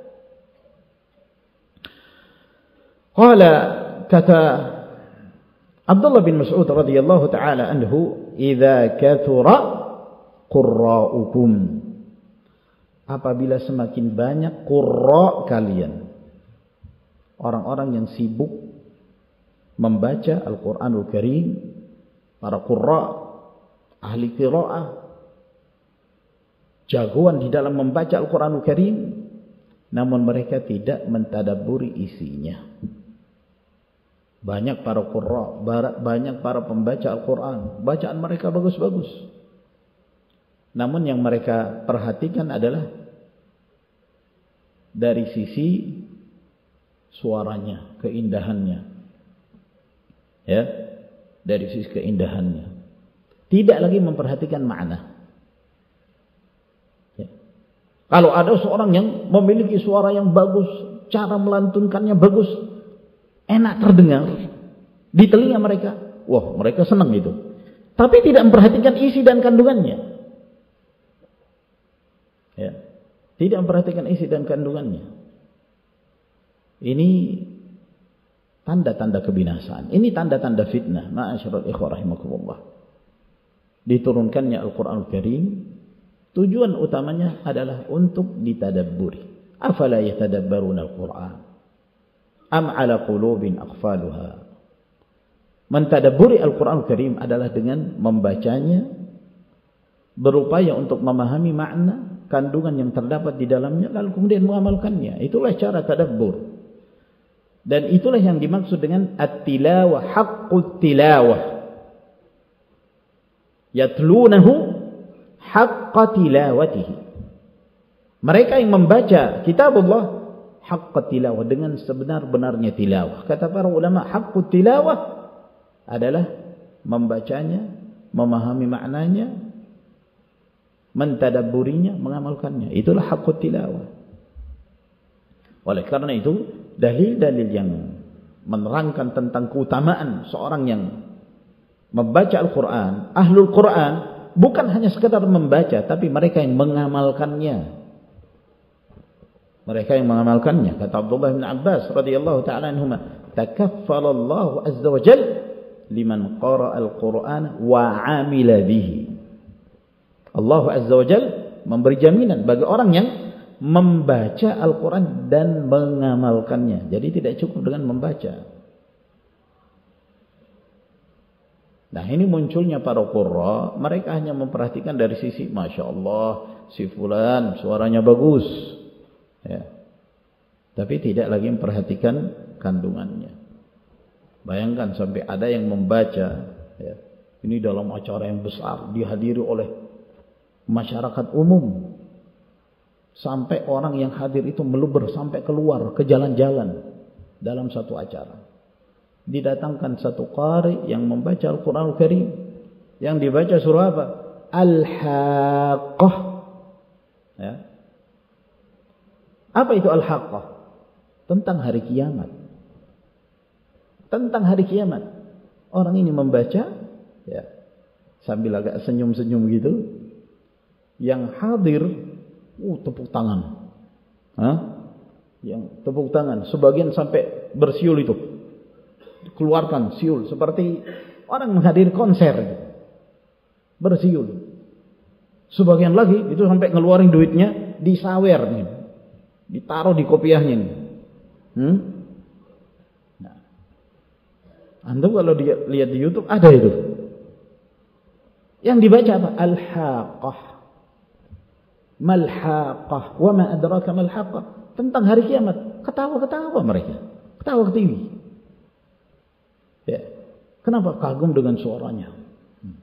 Qala, kata Abdullah bin Mas'ud radhiyallahu taala anhu, "Idza kathura qurra'ukum." Apabila semakin banyak qurra kalian, orang-orang yang sibuk membaca Al-Qur'anul Karim, para qurra, ahli qiraah, jagoan di dalam membaca Al-Qur'anul Karim, namun mereka tidak mentadabburi isinya. Banyak para qurra, banyak para pembaca Al-Qur'an, bacaan mereka bagus-bagus. Namun yang mereka perhatikan adalah dari sisi suaranya, keindahannya. Ya, dari sisi keindahannya. Tidak lagi memperhatikan makna. Ya. Kalau ada seorang yang memiliki suara yang bagus, cara melantunkannya bagus, enak terdengar di telinga mereka, wah, mereka senang itu. Tapi tidak memperhatikan isi dan kandungannya. Ya. Tidak memperhatikan isi dan kandungannya. Ini tanda-tanda kebinasaan. Ini tanda-tanda fitnah. Ma'asyiral ikhwah rahimakumullah. Diturunkannya Al-Qur'anul Karim, tujuan utamanya adalah untuk ditadabburi. Afala yatadabbaruna Al-Qur'an am ala qulubin aqfaluha. Mentadabburi Al-Qur'anul Karim adalah dengan membacanya, berupaya untuk memahami makna, kandungan yang terdapat di dalamnya, lalu kemudian mengamalkannya. Itulah cara tadabbur. Dan itulah yang dimaksud dengan at-tilawah, haqqut tilawah. Yatlunahu haqqa tilawatihi. Mereka yang membaca kitabullah haqqa tilawah, dengan sebenar-benarnya tilawah. Kata para ulama, haqqut tilawah adalah membacanya, memahami maknanya, mentadabburinya, mengamalkannya. Itulah haqqut tilawah. Oleh karena itu, dalil-dalil yang menerangkan tentang keutamaan seorang yang membaca Al-Quran, ahlul Quran, bukan hanya sekedar membaca, tapi mereka yang mengamalkannya. Mereka yang mengamalkannya. Kata Abdullah bin Abbas radhiyallahu ta'ala anhuma, takaffalallahu azza wa jal liman qara'a al-Quran wa 'amila bihi. Allah azza wa jal memberi jaminan bagi orang yang membaca Al-Quran dan mengamalkannya. Jadi tidak cukup dengan membaca. Nah, ini munculnya para qurra, mereka hanya memperhatikan dari sisi, Masya Allah, si fulan suaranya bagus. Ya. Tapi tidak lagi memperhatikan kandungannya. Bayangkan sampai ada yang membaca, ya, ini dalam acara yang besar, dihadiri oleh masyarakat umum. Sampai orang yang hadir itu meluber sampai keluar ke jalan-jalan dalam satu acara. Didatangkan satu qari yang membaca Al-Quranul Karim. Yang dibaca surah apa? Al-Haqqah. Ya. Apa itu Al-Haqqah? Tentang hari kiamat. Tentang hari kiamat. Orang ini membaca, ya, sambil agak senyum-senyum gitu. Yang hadir, uh, tepuk tangan. Hah? Yang tepuk tangan. Sebagian sampai bersiul itu. Keluarkan siul. Seperti orang menghadiri konser. Bersiul. Sebagian lagi itu sampai ngeluarin duitnya, disawer nih. Ditaruh di kopiahnya nih. Hmm? Nah. Anda kalau dia lihat di YouTube ada itu. Yang dibaca apa? Al-Haqqah. Mal-Haqqah. Wa ma adraka mal-Haqqah. Tentang hari kiamat. Ketawa-ketawa mereka. Ketawa ke T V. Ya. Kenapa? Kagum dengan suaranya. Hmm.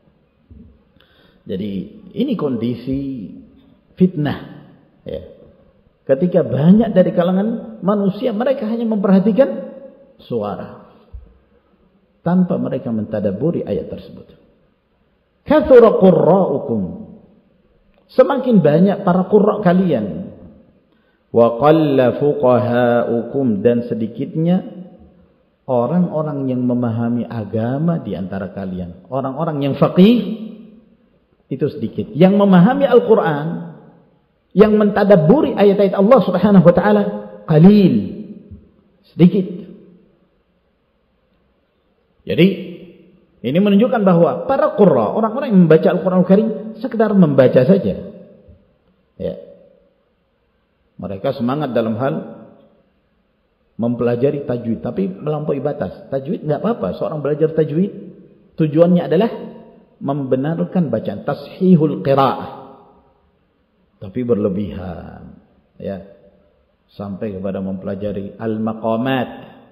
Jadi ini kondisi fitnah. Ya. Ketika banyak dari kalangan manusia, mereka hanya memperhatikan suara tanpa mereka mentadabburi ayat tersebut. Kathura qurra'ukum. Semakin banyak para qurra' kalian. Wa qalla fuqaha'ukum, dan sedikitnya orang-orang yang memahami agama di antara kalian, orang-orang yang faqih itu sedikit. Yang memahami Al-Quran, yang mentadabburi ayat-ayat Allah Subhanahu wa taala, qalil, sedikit. Jadi ini menunjukkan bahwa para qurra, orang-orang yang membaca Al-Quran Al-Karim, sekedar membaca saja. Ya. Mereka semangat dalam hal mempelajari tajwid, tapi melampaui batas. Tajwid nggak apa-apa, seorang belajar tajwid tujuannya adalah membenarkan bacaan, tashihul qiraah. Tapi berlebihan, ya, sampai kepada mempelajari al-maqamat,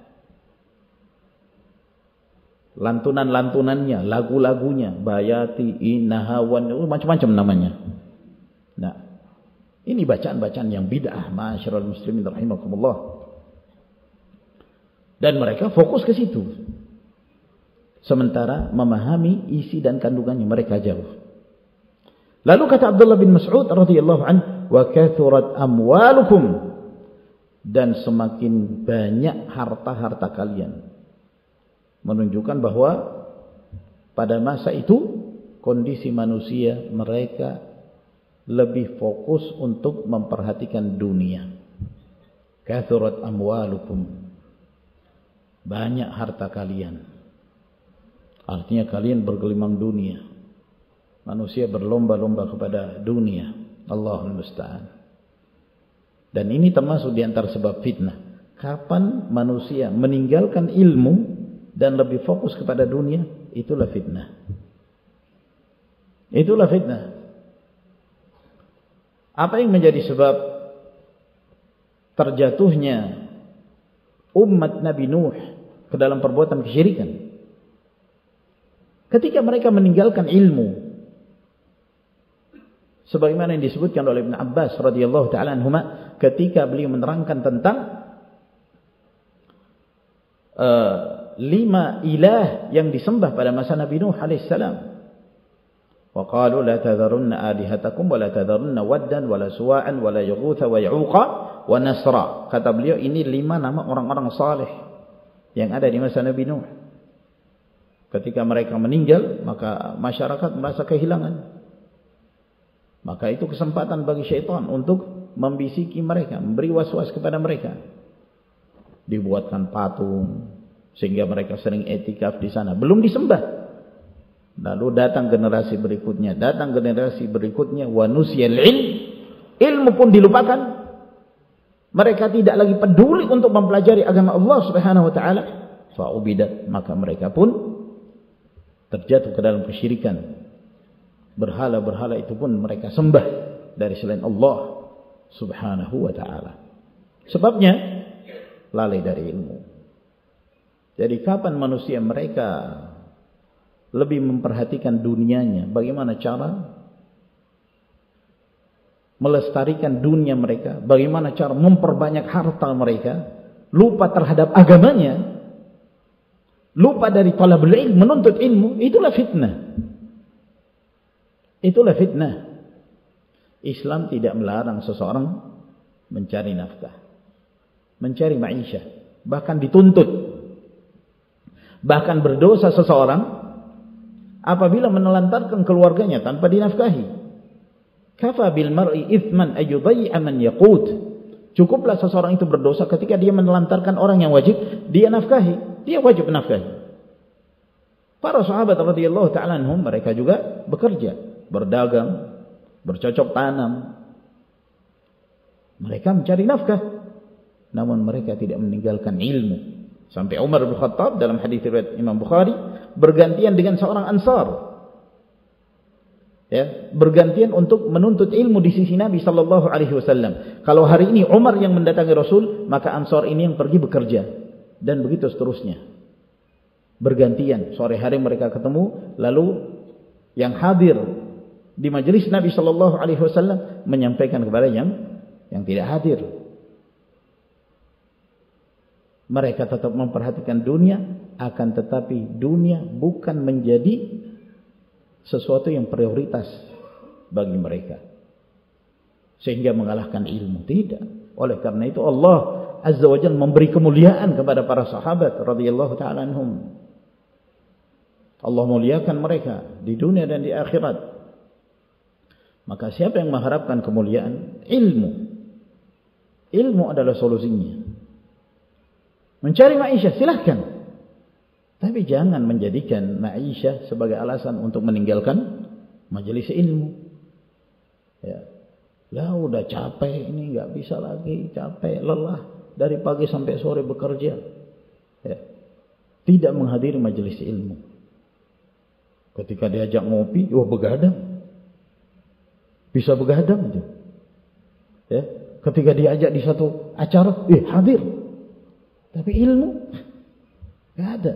lantunan-lantunannya, lagu-lagunya, bayati, inahawan, macam-macam namanya. Nah, ini bacaan-bacaan yang bid'ah, ma'asyiral muslimin rahimakumullah. Dan mereka fokus ke situ. Sementara memahami isi dan kandungannya mereka jauh. Lalu kata Abdullah bin Mas'ud radhiyallahu anhu, wa kathurat amwalukum, dan semakin banyak harta-harta kalian. Menunjukkan bahwa pada masa itu kondisi manusia mereka lebih fokus untuk memperhatikan dunia. Kathurat amwalukum, banyak harta kalian. Artinya kalian bergelimang dunia. Manusia berlomba-lomba kepada dunia. Allahul musta'an. Dan ini termasuk di antara sebab fitnah. Kapan manusia meninggalkan ilmu dan lebih fokus kepada dunia, itulah fitnah. Itulah fitnah. Apa yang menjadi sebab terjatuhnya umat Nabi Nuh ke dalam perbuatan kesyirikan? Ketika mereka meninggalkan ilmu, sebagaimana yang disebutkan oleh Ibn Abbas radhiyallahu taala anhuma ketika beliau menerangkan tentang uh, lima ilah yang disembah pada masa Nabi Nuh alaihissalam. Wa qalu la tadharunna alihatakum wa la tadharunna waddan wa la suwa'an wa la yaghutha wa ya'uqa wa nasra. Kata beliau, ini lima nama orang-orang saleh yang ada di masa Nabi Nuh. Ketika mereka meninggal, maka masyarakat merasa kehilangan. Maka itu kesempatan bagi syaitan untuk membisiki mereka, memberi was-was kepada mereka. Dibuatkan patung sehingga mereka sering etikaf di sana, belum disembah. Lalu datang generasi berikutnya, datang generasi berikutnya, wa nusyal ilm, ilmu pun dilupakan. Mereka tidak lagi peduli untuk mempelajari agama Allah Subhanahu wa taala. Fa ubidat, maka mereka pun terjatuh ke dalam kesyirikan. Berhala-berhala itu pun mereka sembah dari selain Allah Subhanahu wa ta'ala. Sebabnya lalai dari ilmu. Jadi kapan manusia mereka lebih memperhatikan dunianya, bagaimana cara melestarikan dunia mereka, bagaimana cara memperbanyak harta mereka, lupa terhadap agamanya, lupa dari talabul ilm, menuntut ilmu, itulah fitnah. Itulah fitnah. Islam tidak melarang seseorang mencari nafkah, mencari ma'isyah, bahkan dituntut. Bahkan berdosa seseorang apabila menelantarkan keluarganya tanpa dinafkahi. Kafa bil mar'i ithman ayyuday'a man yaqut. Cukuplah seseorang itu berdosa ketika dia menelantarkan orang yang wajib dia nafkahi. Dia wajib nafkahi. Para sahabat radhiyallahu ta'ala anhum, mereka juga bekerja, berdagang, bercocok tanam. Mereka mencari nafkah, namun mereka tidak meninggalkan ilmu. Sampai Umar bin Khattab dalam hadis riwayat Imam Bukhari bergantian dengan seorang Ansar, ya, bergantian untuk menuntut ilmu di sisi Nabi sallallahu alaihi wasallam. Kalau hari ini Umar yang mendatangi Rasul, maka Ansar ini yang pergi bekerja, dan begitu seterusnya. Bergantian, sore hari mereka ketemu, lalu yang hadir di majelis Nabi sallallahu alaihi wasallam menyampaikan kepada yang yang tidak hadir. Mereka tetap memperhatikan dunia, akan tetapi dunia bukan menjadi sesuatu yang prioritas bagi mereka sehingga mengalahkan ilmu. Tidak. Oleh karena itu Allah Azza wa Jalla memberi kemuliaan kepada para sahabat radhiyallahu ta'ala anhum. Allah muliakan mereka di dunia dan di akhirat. Maka siapa yang mengharapkan kemuliaan? Ilmu. Ilmu adalah solusinya. Mencari ma'isyah silahkan. Tapi jangan menjadikan ma'isyah sebagai alasan untuk meninggalkan majelis ilmu. Ya. Lah udah capek ini, nggak bisa lagi, capek, lelah dari pagi sampai sore bekerja. Ya. Tidak menghadiri majelis ilmu. Ketika diajak ngopi, wah begadang. Bisa begadang aja. Ya. Ketika diajak di satu acara, eh hadir. Tapi ilmu nggak ada.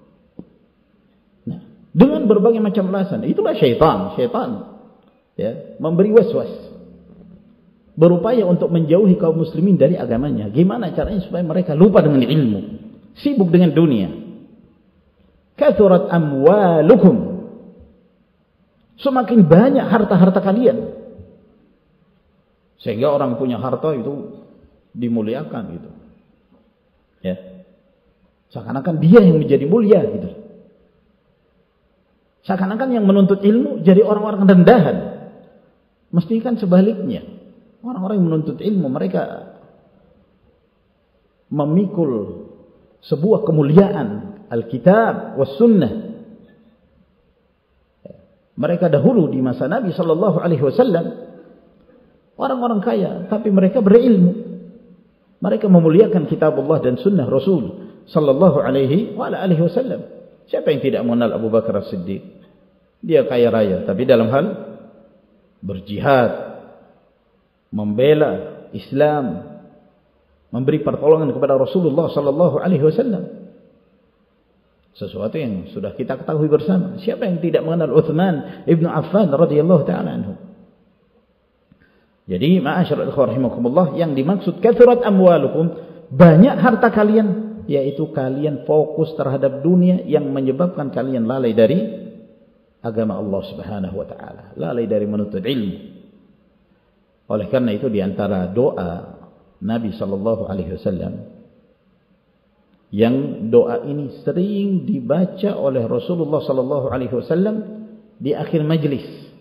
Nah, dengan berbagai macam alasan, itulah syaitan, syaitan ya, memberi waswas. Berupaya untuk menjauhi kaum muslimin dari agamanya. Gimana caranya supaya mereka lupa dengan ilmu, sibuk dengan dunia. Kathurat amwalukum. Semakin banyak harta-harta kalian. Sehingga orang punya harta itu dimuliakan gitu. Ya. Seakan-akan dia yang menjadi mulia gitu. Seakan-akan yang menuntut ilmu jadi orang-orang rendahan. Mesti kan sebaliknya. Orang-orang yang menuntut ilmu mereka memikul sebuah kemuliaan Alkitab was sunnah. Mereka dahulu di masa Nabi sallallahu alaihi wasallam orang-orang kaya tapi mereka berilmu. Mereka memuliakan kitab Allah dan sunnah Rasul sallallahu alaihi wa alihi wasallam. Siapa yang tidak mengenal Abu Bakar As-Siddiq? Dia kaya raya tapi dalam hal berjihad, membela Islam, memberi pertolongan kepada Rasulullah sallallahu alaihi wasallam. Sesuatu yang sudah kita ketahui bersama. Siapa yang tidak mengenal Uthman ibn Affan radhiyallahu ta'ala anhu? Jadi ma'asyiral ikhwah rahimakumullah, yang dimaksud kathurat amwalukum, banyak harta kalian, yaitu kalian fokus terhadap dunia yang menyebabkan kalian lalai dari agama Allah Subhanahu wa taala, lalai dari menuntut ilmu. Oleh karena itu di antara doa Nabi sallallahu alaihi wasallam, yang doa ini sering dibaca oleh Rasulullah sallallahu alaihi wasallam di akhir majlis.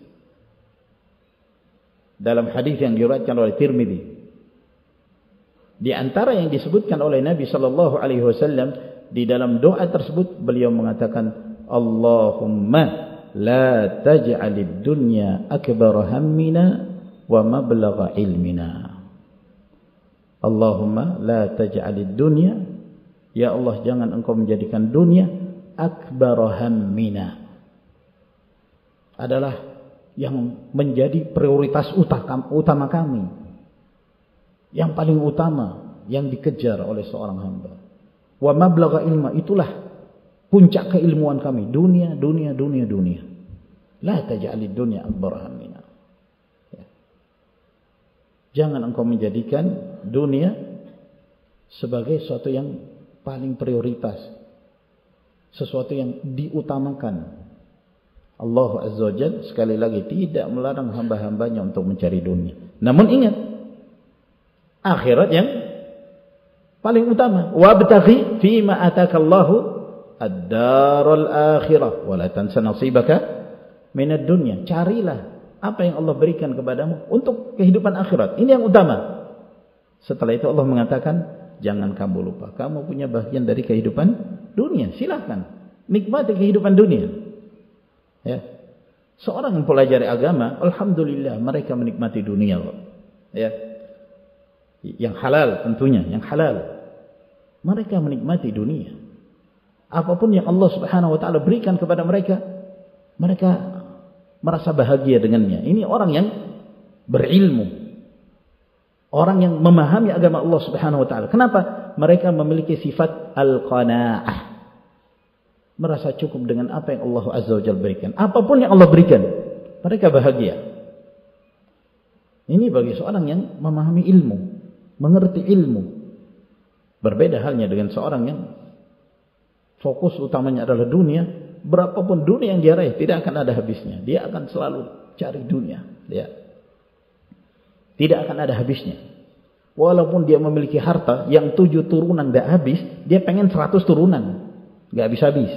Dalam hadis yang diriwayatkan oleh Tirmidzi, di antara yang disebutkan oleh Nabi sallallahu alaihi wasallam di dalam doa tersebut, beliau mengatakan, Allahumma la taj'alid dunya akbar hammina wa mablagha ilmina. Allahumma la taj'alid dunya, ya Allah, jangan engkau menjadikan dunia akbar hammina, adalah yang menjadi prioritas utama kami, yang paling utama yang dikejar oleh seorang hamba. Wa mablagha ilma, itulah puncak keilmuan kami, dunia, dunia, dunia, dunia. La taj'alid dunya akbar hammina. Ya. Jangan engkau menjadikan dunia sebagai sesuatu yang paling prioritas, sesuatu yang diutamakan. Allah Azza wa Jalla sekali lagi tidak melarang hamba-hambanya untuk mencari dunia. Namun ingat, akhirat yang paling utama. Wabtaghi fima atakallahu ad-daral akhirah wa la tansa nasibaka minad dunya. Carilah apa yang Allah berikan kepadamu untuk kehidupan akhirat. Ini yang utama. Setelah itu Allah mengatakan, jangan kamu lupa, kamu punya bagian dari kehidupan dunia. Silahkan nikmati kehidupan dunia. Ya. Seorang yang pelajari agama, alhamdulillah mereka menikmati dunia. Ya. Yang halal tentunya, yang halal. Mereka menikmati dunia. Apapun yang Allah Subhanahu wa taala berikan kepada mereka, mereka merasa bahagia dengannya. Ini orang yang berilmu. Orang yang memahami agama Allah Subhanahu wa taala. Kenapa? Mereka memiliki sifat al-qanaah. Merasa cukup dengan apa yang Allah Azza wa Jalla berikan. Apapun yang Allah berikan, mereka bahagia. Ini bagi seorang yang memahami ilmu, mengerti ilmu. Berbeda halnya dengan seorang yang fokus utamanya adalah dunia. Berapapun dunia yang dia raih, tidak akan ada habisnya. Dia akan selalu cari dunia. Ya. Tidak akan ada habisnya. Walaupun dia memiliki harta yang tujuh turunan gak habis, dia pengen seratus turunan, gak habis-habis.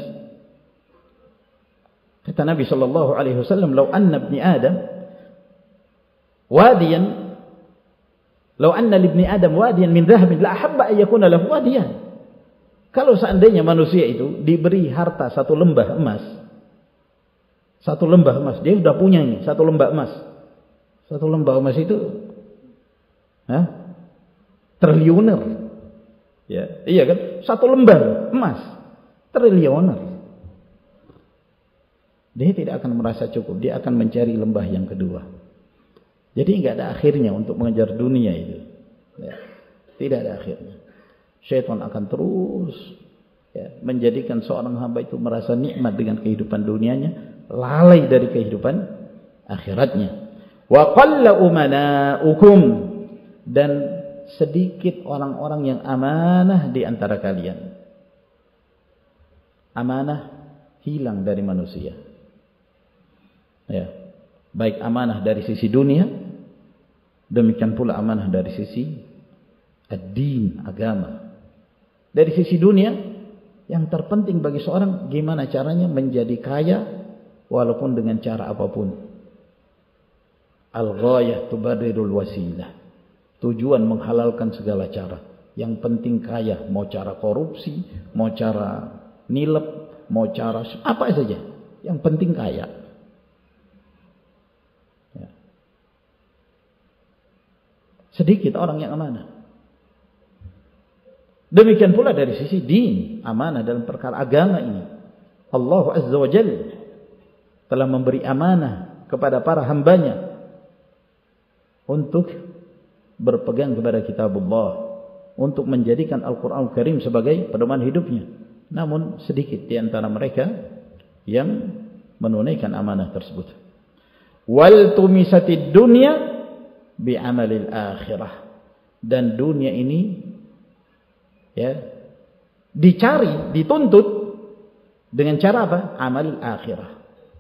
Kata Nabi Shallallahu Alaihi Wasallam, "Lau anna ibni Adam wadiyan, lau anna libni Adam wadiyan min dhahabin, la ahabba an yakuna lahu wadiyan." Kalau seandainya manusia itu diberi harta satu lembah emas, satu lembah emas, dia sudah punya ini satu lembah emas, satu lembah emas itu, hah? Triliuner, ya, iya kan? Satu lembar emas, triliuner. Dia tidak akan merasa cukup, dia akan mencari lembah yang kedua. Jadi nggak ada akhirnya untuk mengejar dunia itu, ya, tidak ada akhirnya. Syaitan akan terus, ya, menjadikan seorang hamba itu merasa nikmat dengan kehidupan dunianya, lalai dari kehidupan akhiratnya. Wa qalla umana'ukum, dan sedikit orang-orang yang amanah di antara kalian. Amanah hilang dari manusia. Ya, baik amanah dari sisi dunia, demikian pula amanah dari sisi ad-din, agama. Dari sisi dunia, yang terpenting bagi seorang gimana caranya menjadi kaya walaupun dengan cara apapun. Al-ghayah tubarirul wasilah. Tujuan menghalalkan segala cara. Yang penting kaya, mau cara korupsi, mau cara nilep, mau cara apa saja. Yang penting kaya. Ya. Sedikit orang yang amanah. Demikian pula dari sisi din, amanah dalam perkara agama ini. Allah Azza wa Jalla telah memberi amanah kepada para hambanya untuk berpegang kepada kitabullah, untuk menjadikan Al-Quran Al-Karim sebagai pedoman hidupnya. Namun sedikit di antara mereka yang menunaikan amanah tersebut. Wal tumisatid dunya bi'amalil akhirah, dan dunia ini, ya, dicari, dituntut dengan cara apa? Amal akhirah.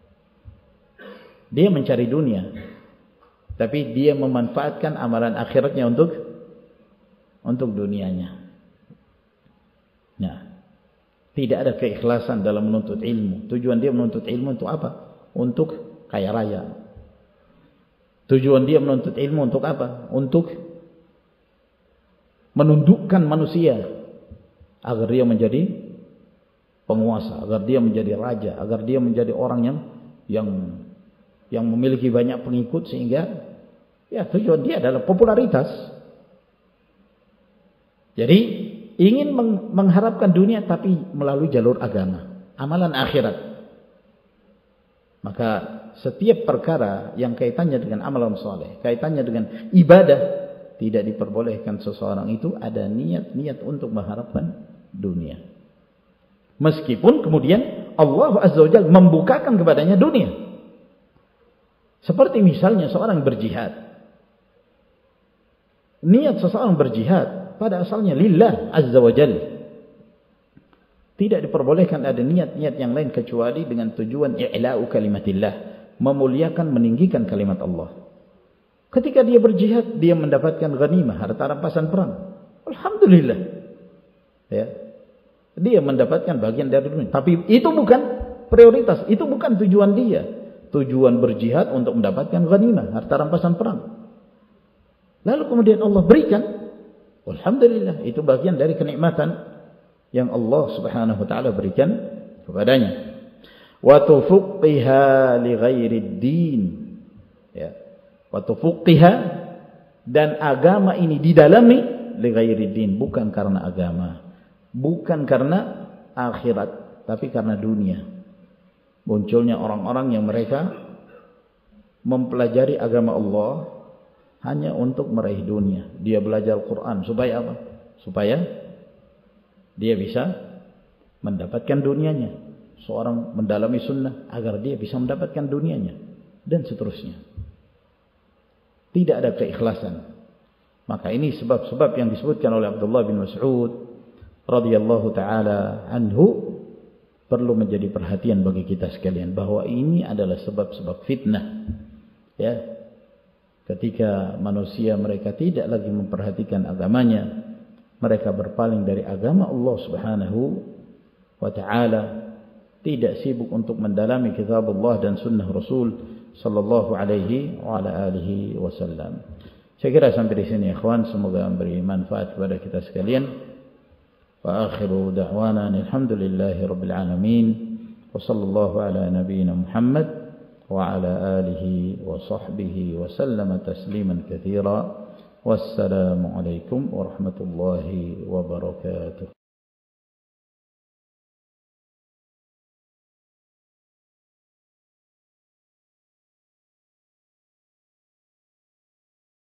Dia mencari dunia, tapi dia memanfaatkan amalan akhiratnya untuk untuk dunianya. Nah, tidak ada keikhlasan dalam menuntut ilmu. Tujuan dia menuntut ilmu untuk apa? Untuk kaya raya. Tujuan dia menuntut ilmu untuk apa? Untuk menundukkan manusia agar dia menjadi penguasa, agar dia menjadi raja, agar dia menjadi orang yang yang yang memiliki banyak pengikut, sehingga ya tujuan dia adalah popularitas. Jadi ingin mengharapkan dunia tapi melalui jalur agama, amalan akhirat. Maka setiap perkara yang kaitannya dengan amalan soleh, kaitannya dengan ibadah, tidak diperbolehkan seseorang itu ada niat-niat untuk mengharapkan dunia. Meskipun kemudian Allah Azza wa Jalla membukakan kepadanya dunia. Seperti misalnya seorang berjihad. Niat seseorang berjihad pada asalnya lillah Azza wa Jalla. Tidak diperbolehkan ada niat-niat yang lain kecuali dengan tujuan i'la'u kalimatillah, memuliakan, meninggikan kalimat Allah. Ketika dia berjihad, dia mendapatkan ghanimah, harta rampasan perang. Alhamdulillah. Ya. Dia mendapatkan bagian dari dunia. Tapi itu bukan prioritas, itu bukan tujuan dia. Tujuan berjihad untuk mendapatkan ghanimah, harta rampasan perang. Lalu kemudian Allah berikan, alhamdulillah, itu bagian dari kenikmatan yang Allah Subhanahu wa taala berikan kepadanya. Wa tufuqqiha li ghairid din. Ya. Wa tufuqqiha, dan agama ini didalami li ghairid din, bukan karena agama, bukan karena akhirat, tapi karena dunia. Munculnya orang-orang yang mereka mempelajari agama Allah hanya untuk meraih dunia. Dia belajar Al-Quran supaya apa? Supaya dia bisa mendapatkan dunianya. Seorang mendalami sunnah agar dia bisa mendapatkan dunianya, dan seterusnya. Tidak ada keikhlasan. Maka ini sebab-sebab yang disebutkan oleh Abdullah bin Mas'ud radhiyallahu taala anhu perlu menjadi perhatian bagi kita sekalian, bahwa ini adalah sebab-sebab fitnah. Ya. ketika manusia mereka tidak lagi memperhatikan agamanya, mereka berpaling dari agama Allah Subhanahu wa ta'ala, tidak sibuk untuk mendalami kitab Allah dan sunnah Rasul sallallahu alaihi wa ala alihi wasallam. Saya kira sampai di sini ikhwan, semoga memberi manfaat kepada kita sekalian. Wa akhiru da'wana alhamdulillahi rabbil alamin wa sallallahu ala nabiyyina Muhammad وعلى آله وصحبه وسلم تسليما كثيرا والسلام عليكم ورحمة الله وبركاته.